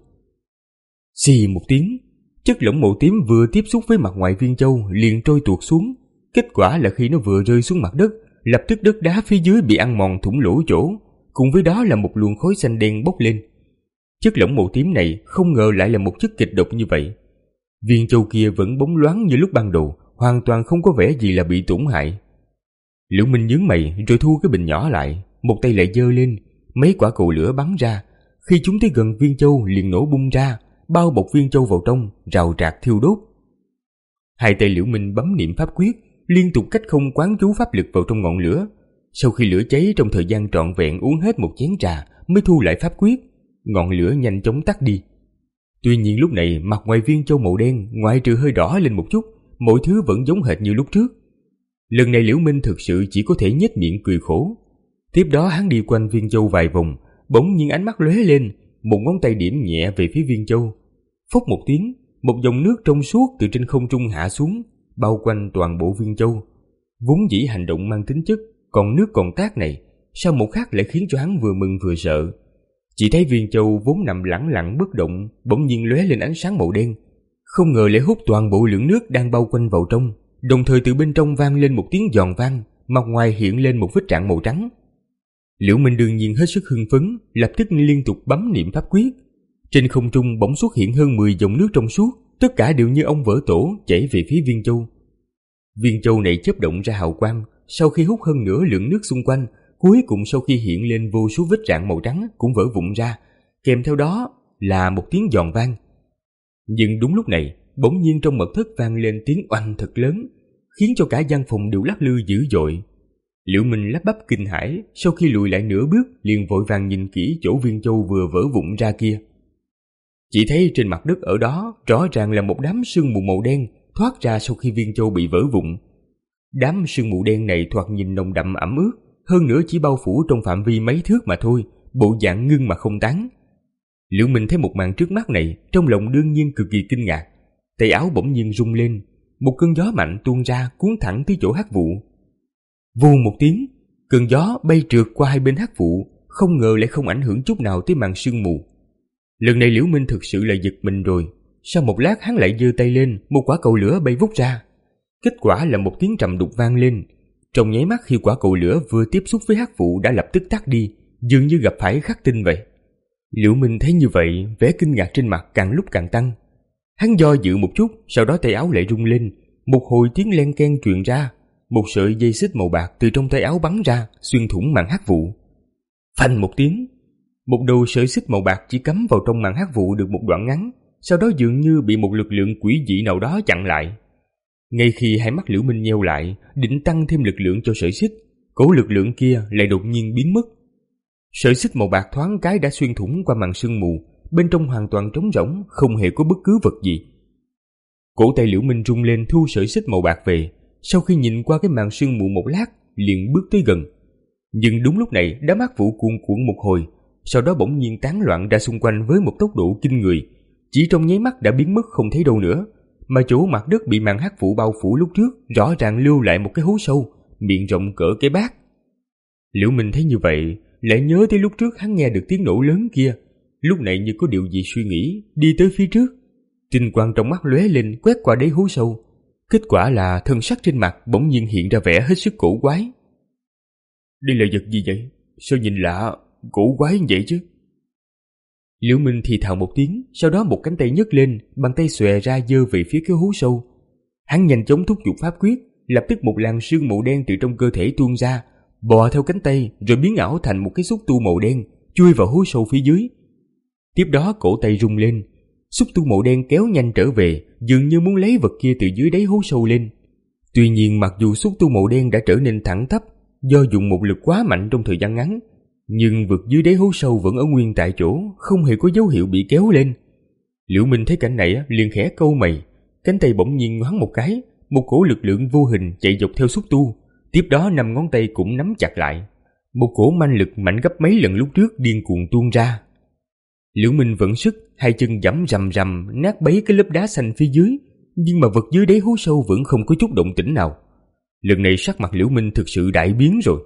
Xì một tiếng, chất lỏng màu tím vừa tiếp xúc với mặt ngoài viên châu liền trôi tuột xuống. Kết quả là khi nó vừa rơi xuống mặt đất, lập tức đất đá phía dưới bị ăn mòn thủng lỗ chỗ, cùng với đó là một luồng khói xanh đen bốc lên. Chất lỏng màu tím này không ngờ lại là một chất kịch độc như vậy. Viên châu kia vẫn bóng loáng như lúc ban đầu, hoàn toàn không có vẻ gì là bị tổn hại. Liễu Minh nhướng mày rồi thu cái bình nhỏ lại, một tay lại giơ lên, mấy quả cầu lửa bắn ra. Khi chúng tới gần viên châu liền nổ bung ra, bao bọc viên châu vào trong, rào rạc thiêu đốt. Hai tay Liễu Minh bấm niệm pháp quyết, liên tục cách không quán chú pháp lực vào trong ngọn lửa. Sau khi lửa cháy trong thời gian trọn vẹn uống hết một chén trà, mới thu lại pháp quyết, ngọn lửa nhanh chóng tắt đi. Tuy nhiên lúc này mặt ngoài viên châu màu đen, ngoại trừ hơi đỏ lên một chút, mọi thứ vẫn giống hệt như lúc trước. Lần này Liễu Minh thực sự chỉ có thể nhếch miệng cười khổ. Tiếp đó hắn đi quanh viên châu vài vòng, bỗng nhiên ánh mắt lóe lên, một ngón tay điểm nhẹ về phía viên châu. Phốc một tiếng, một dòng nước trong suốt từ trên không trung hạ xuống, bao quanh toàn bộ viên châu. Vốn dĩ hành động mang tính chất còn nước còn tát này, sau một khắc lại khiến cho hắn vừa mừng vừa sợ. Chỉ thấy viên châu vốn nằm lẳng lặng bất động, bỗng nhiên lóe lên ánh sáng màu đen, không ngờ lại hút toàn bộ lượng nước đang bao quanh vào trong. Đồng thời từ bên trong vang lên một tiếng giòn vang, mặt ngoài hiện lên một vết rạn màu trắng. Liễu Minh đương nhiên hết sức hưng phấn, lập tức liên tục bấm niệm pháp quyết. Trên không trung bỗng xuất hiện hơn mười dòng nước trong suốt, tất cả đều như ong vỡ tổ chảy về phía viên châu. Viên châu này chớp động ra hào quang, sau khi hút hơn nửa lượng nước xung quanh, cuối cùng sau khi hiện lên vô số vết rạn màu trắng cũng vỡ vụn ra, kèm theo đó là một tiếng giòn vang. Nhưng đúng lúc này, bỗng nhiên trong mật thất vang lên tiếng oanh thật lớn. khiến cho cả gian phòng đều lắc lư dữ dội. Liễu Minh lắp bắp kinh hãi, sau khi lùi lại nửa bước liền vội vàng nhìn kỹ chỗ viên châu vừa vỡ vụn ra kia. Chỉ thấy trên mặt đất ở đó rõ ràng là một đám sương mù màu đen thoát ra sau khi viên châu bị vỡ vụn. Đám sương mù đen này thoạt nhìn nồng đậm ẩm ướt, hơn nữa chỉ bao phủ trong phạm vi mấy thước mà thôi, bộ dạng ngưng mà không tán. Liễu Minh thấy một màn trước mắt này, trong lòng đương nhiên cực kỳ kinh ngạc. Tay áo bỗng nhiên rung lên, một cơn gió mạnh tuôn ra cuốn thẳng tới chỗ hắc vụ. Vù một tiếng, cơn gió bay trượt qua hai bên hắc vụ, không ngờ lại không ảnh hưởng chút nào tới màn sương mù. Lần này Liễu Minh thực sự là giật mình rồi. Sau một lát hắn lại giơ tay lên, một quả cầu lửa bay vút ra. Kết quả là một tiếng trầm đục vang lên. Trong nháy mắt khi quả cầu lửa vừa tiếp xúc với hắc vụ đã lập tức tắt đi, dường như gặp phải khắc tinh vậy. Liễu Minh thấy như vậy, vẻ kinh ngạc trên mặt càng lúc càng tăng. Hắn do dự một chút, sau đó tay áo lại rung lên, một hồi tiếng len keng truyền ra, một sợi dây xích màu bạc từ trong tay áo bắn ra, xuyên thủng màn hắc vụ. Phanh một tiếng, một đầu sợi xích màu bạc chỉ cắm vào trong màn hắc vụ được một đoạn ngắn, sau đó dường như bị một lực lượng quỷ dị nào đó chặn lại. Ngay khi hai mắt Liễu Minh nheo lại, định tăng thêm lực lượng cho sợi xích, cổ lực lượng kia lại đột nhiên biến mất. Sợi xích màu bạc thoáng cái đã xuyên thủng qua màn sương mù, bên trong hoàn toàn trống rỗng, không hề có bất cứ vật gì. Cổ tay Liễu Minh rung lên thu sợi xích màu bạc về, sau khi nhìn qua cái màn sương mù một lát, liền bước tới gần. Nhưng đúng lúc này, đám hắc vụ cuồn cuộn một hồi, sau đó bỗng nhiên tán loạn ra xung quanh với một tốc độ kinh người, chỉ trong nháy mắt đã biến mất không thấy đâu nữa, mà chỗ mặt đất bị màn hắc vụ bao phủ lúc trước rõ ràng lưu lại một cái hố sâu, miệng rộng cỡ cái bát. Liễu Minh thấy như vậy, lại nhớ tới lúc trước hắn nghe được tiếng nổ lớn kia, lúc này như có điều gì suy nghĩ, đi tới phía trước. Tinh quang trong mắt lóe lên quét qua đáy hố sâu, kết quả là thân sắc trên mặt bỗng nhiên hiện ra vẻ hết sức cổ quái. Đây là vật gì vậy? Sao nhìn lạ, cổ quái như vậy chứ? Liễu Minh thì thào một tiếng, sau đó một cánh tay nhấc lên, bàn tay xòe ra giơ về phía cái hố sâu. Hắn nhanh chóng thúc giục pháp quyết, lập tức một làn sương màu đen từ trong cơ thể tuôn ra, bò theo cánh tay rồi biến ảo thành một cái xúc tu màu đen, chui vào hố sâu phía dưới. Tiếp đó cổ tay rung lên, xúc tu màu đen kéo nhanh trở về, dường như muốn lấy vật kia từ dưới đáy hố sâu lên. Tuy nhiên mặc dù xúc tu màu đen đã trở nên thẳng tắp do dùng một lực quá mạnh trong thời gian ngắn, nhưng vực dưới đáy hố sâu vẫn ở nguyên tại chỗ, không hề có dấu hiệu bị kéo lên. Liễu Minh thấy cảnh này liền khẽ cau mày, cánh tay bỗng nhiên nhoáng một cái, một cổ lực lượng vô hình chạy dọc theo xúc tu, tiếp đó năm ngón tay cũng nắm chặt lại, một cổ manh lực mạnh gấp mấy lần lúc trước điên cuồng tuôn ra. Liễu Minh vận sức, hai chân giẫm rầm rầm nát bấy cái lớp đá xanh phía dưới, nhưng mà vật dưới đáy hố sâu vẫn không có chút động tĩnh nào. Lần này sắc mặt Liễu Minh thực sự đại biến rồi.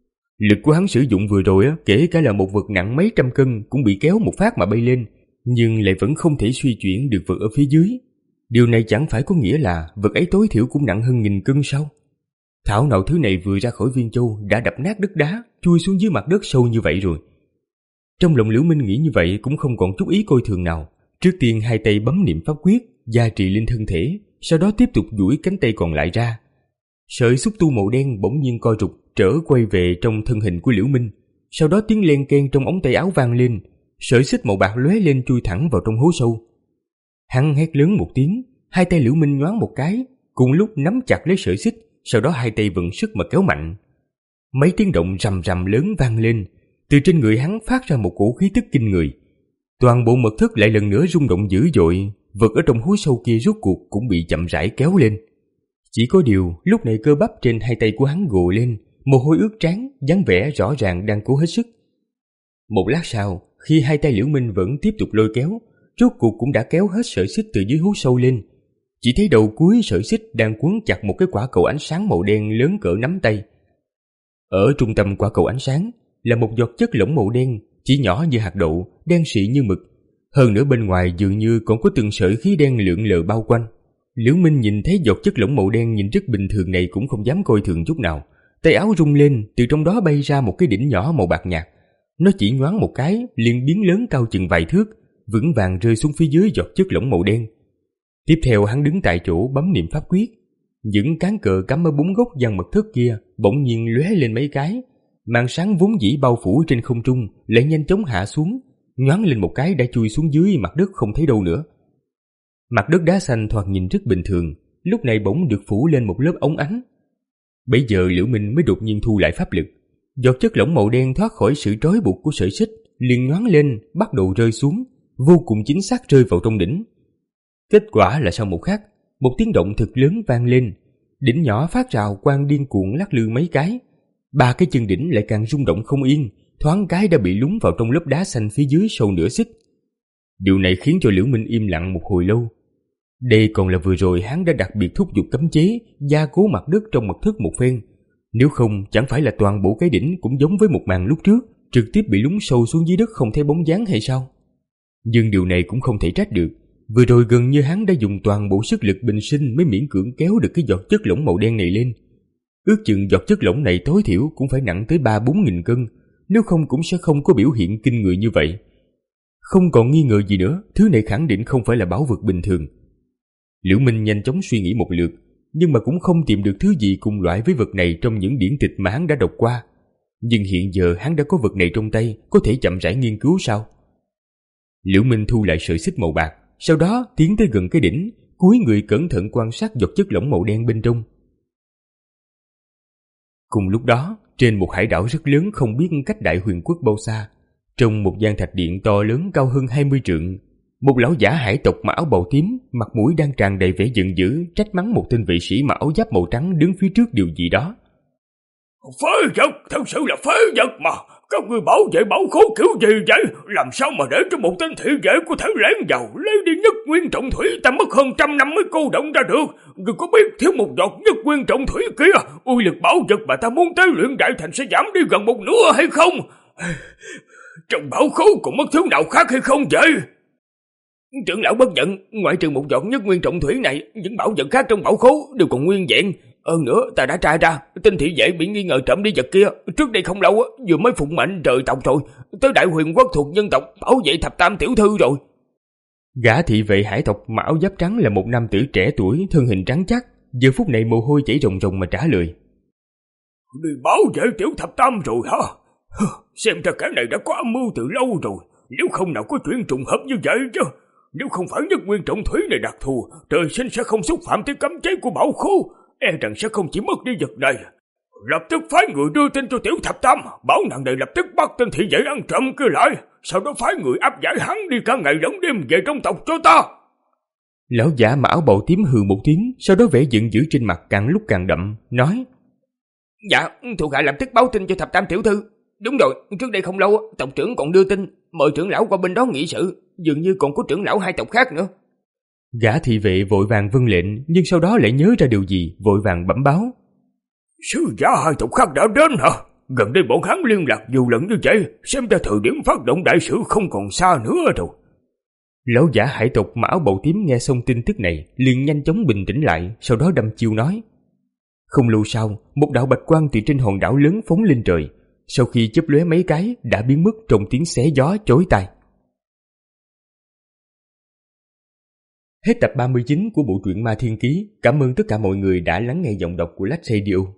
Lực của hắn sử dụng vừa rồi á, kể cả là một vật nặng mấy trăm cân cũng bị kéo một phát mà bay lên, nhưng lại vẫn không thể suy chuyển được vật ở phía dưới. Điều này chẳng phải có nghĩa là vật ấy tối thiểu cũng nặng hơn nghìn cân sao? Thảo nào thứ này vừa ra khỏi viên châu đã đập nát đất đá, chui xuống dưới mặt đất sâu như vậy rồi. Trong lòng Liễu Minh nghĩ như vậy cũng không còn chút ý coi thường nào. Trước tiên hai tay bấm niệm pháp quyết, gia trì lên thân thể, sau đó tiếp tục duỗi cánh tay còn lại ra. Sợi xúc tu màu đen bỗng nhiên co rụt trở quay về trong thân hình của Liễu Minh, sau đó tiếng len keng trong ống tay áo vang lên, sợi xích màu bạc lóe lên chui thẳng vào trong hố sâu. Hắn hét lớn một tiếng, hai tay Liễu Minh nhoáng một cái, cùng lúc nắm chặt lấy sợi xích, sau đó hai tay vận sức mà kéo mạnh. Mấy tiếng động rầm rầm lớn vang lên, từ trên người hắn phát ra một cổ khí tức kinh người. Toàn bộ mật thất lại lần nữa rung động dữ dội, vật ở trong hố sâu kia rốt cuộc cũng bị chậm rãi kéo lên. Chỉ có điều, lúc này cơ bắp trên hai tay của hắn gồ lên, mồ hôi ướt trán, dáng vẻ rõ ràng đang cố hết sức. Một lát sau, khi hai tay Liễu Minh vẫn tiếp tục lôi kéo, rốt cuộc cũng đã kéo hết sợi xích từ dưới hố sâu lên. Chỉ thấy đầu cuối sợi xích đang quấn chặt một cái quả cầu ánh sáng màu đen lớn cỡ nắm tay. Ở trung tâm quả cầu ánh sáng là một giọt chất lỏng màu đen, chỉ nhỏ như hạt đậu, đen xị như mực. Hơn nữa bên ngoài dường như còn có từng sợi khí đen lượn lờ bao quanh. Liễu Minh nhìn thấy giọt chất lỏng màu đen nhìn rất bình thường này cũng không dám coi thường chút nào. Tay áo rung lên, từ trong đó bay ra một cái đỉnh nhỏ màu bạc nhạt. Nó chỉ nhoáng một cái, liền biến lớn cao chừng vài thước, vững vàng rơi xuống phía dưới giọt chất lỏng màu đen. Tiếp theo hắn đứng tại chỗ bấm niệm pháp quyết. Những cán cờ cắm ở bốn góc gian mật thất kia bỗng nhiên lóe lên mấy cái. Màn sáng vốn dĩ bao phủ trên không trung lại nhanh chóng hạ xuống, nhoáng lên một cái đã chui xuống dưới mặt đất không thấy đâu nữa. Mặt đất đá xanh thoạt nhìn rất bình thường, lúc này bỗng được phủ lên một lớp ống ánh. Bấy giờ Liễu Minh mới đột nhiên thu lại pháp lực. Giọt chất lỏng màu đen thoát khỏi sự trói buộc của sợi xích, liền nhoáng lên, bắt đầu rơi xuống, vô cùng chính xác rơi vào trong đỉnh. Kết quả là sau một khắc, một tiếng động thật lớn vang lên, đỉnh nhỏ phát rào quang điên cuồng lắc lư mấy cái. Ba cái chân đỉnh lại càng rung động không yên, thoáng cái đã bị lún vào trong lớp đá xanh phía dưới sâu nửa xích. Điều này khiến cho Liễu Minh im lặng một hồi lâu. Đây còn là vừa rồi hắn đã đặc biệt thúc giục cấm chế, gia cố mặt đất trong mật thất một phen. Nếu không, chẳng phải là toàn bộ cái đỉnh cũng giống với một màn lúc trước, trực tiếp bị lún sâu xuống dưới đất không thấy bóng dáng hay sao? Nhưng điều này cũng không thể trách được. Vừa rồi gần như hắn đã dùng toàn bộ sức lực bình sinh mới miễn cưỡng kéo được cái giọt chất lỏng màu đen này lên. Ước chừng giọt chất lỏng này tối thiểu cũng phải nặng tới ba bốn nghìn cân, nếu không cũng sẽ không có biểu hiện kinh người như vậy. Không còn nghi ngờ gì nữa, thứ này khẳng định không phải là bảo vật bình thường. Liễu Minh nhanh chóng suy nghĩ một lượt, nhưng mà cũng không tìm được thứ gì cùng loại với vật này trong những điển tịch mà hắn đã đọc qua. Nhưng hiện giờ hắn đã có vật này trong tay, có thể chậm rãi nghiên cứu sao? Liễu Minh thu lại sợi xích màu bạc, sau đó tiến tới gần cái đỉnh, cúi người cẩn thận quan sát giọt chất lỏng màu đen bên trong. Cùng lúc đó, trên một hải đảo rất lớn không biết cách Đại Huyền Quốc bao xa, trong một gian thạch điện to lớn cao hơn hai mươi trượng, một lão giả hải tộc mặc áo bào tím, mặt mũi đang tràn đầy vẻ giận dữ, trách mắng một tên vệ sĩ mặc áo giáp màu trắng đứng phía trước điều gì đó. Phế vật, thật sự là phế vật mà. Các người bảo vệ bảo khố kiểu gì vậy? Làm sao mà để cho một tên thị vệ có thể lén vào lấy đi nhất nguyên trọng thủy ta mất hơn trăm năm mới cô động ra được? Người có biết thiếu một giọt nhất nguyên trọng thủy kia, uy lực bảo vật mà ta muốn tế luyện đại thành sẽ giảm đi gần một nửa hay không? Trong bảo khố còn mất thứ nào khác hay không vậy? Trưởng lão bất giận, ngoại trừ một giọt nhất nguyên trọng thủy này, những bảo vật khác trong bảo khố đều còn nguyên vẹn. Hơn nữa, ta đã tra ra, tên thị vệ bị nghi ngờ trộm đi vật kia, trước đây không lâu vừa mới phụng mệnh rời tộc rồi, tới Đại Huyền Quốc thuộc nhân tộc bảo vệ thập tam tiểu thư rồi. Gã thị vệ hải tộc mặc áo giáp trắng là một nam tử trẻ tuổi, thân hình trắng chắc, giờ phút này mồ hôi chảy ròng ròng mà trả lời. Đi bảo vệ tiểu thập tam rồi hả? Xem ra cái này đã có âm mưu từ lâu rồi, nếu không nào có chuyện trùng hợp như vậy chứ. Nếu không phải nhất nguyên trọng thủy này đặc thù, trời sinh sẽ không xúc phạm tới cấm chế của bảo khố, e rằng sẽ không chỉ mất đi vật này. Lập tức phái người đưa tin cho tiểu thập tam, bảo nàng này lập tức bắt tên thị vệ ăn trộm kia lại, sau đó phái người áp giải hắn đi cả ngày lẫn đêm về trong tộc cho ta. Lão giả mặc áo bào tím hừ một tiếng, sau đó vẻ giận dữ trên mặt càng lúc càng đậm, nói: Dạ, thuộc hạ lập tức báo tin cho thập tam tiểu thư. Đúng rồi, trước đây không lâu tộc trưởng còn đưa tin mời trưởng lão qua bên đó nghị sự, dường như còn có trưởng lão hai tộc khác nữa. Gã thị vệ vội vàng vâng lệnh, nhưng sau đó lại nhớ ra điều gì, vội vàng bẩm báo: Sứ giả hai tộc khác đã đến hả? Gần đây bọn hắn liên lạc nhiều lần như vậy, xem ra thời điểm phát động đại sự không còn xa nữa rồi. Lão giả hải tộc mặc áo bào tím nghe xong tin tức này, liền nhanh chóng bình tĩnh lại, sau đó đâm chiêu nói. Không lâu sau, một đạo bạch quang từ trên hòn đảo lớn phóng lên trời, sau khi chớp lóe mấy cái đã biến mất trong tiếng xé gió chói tai. Hết tập ba mươi chín của bộ truyện Ma Thiên Ký. Cảm ơn tất cả mọi người đã lắng nghe giọng đọc của Lách Radio.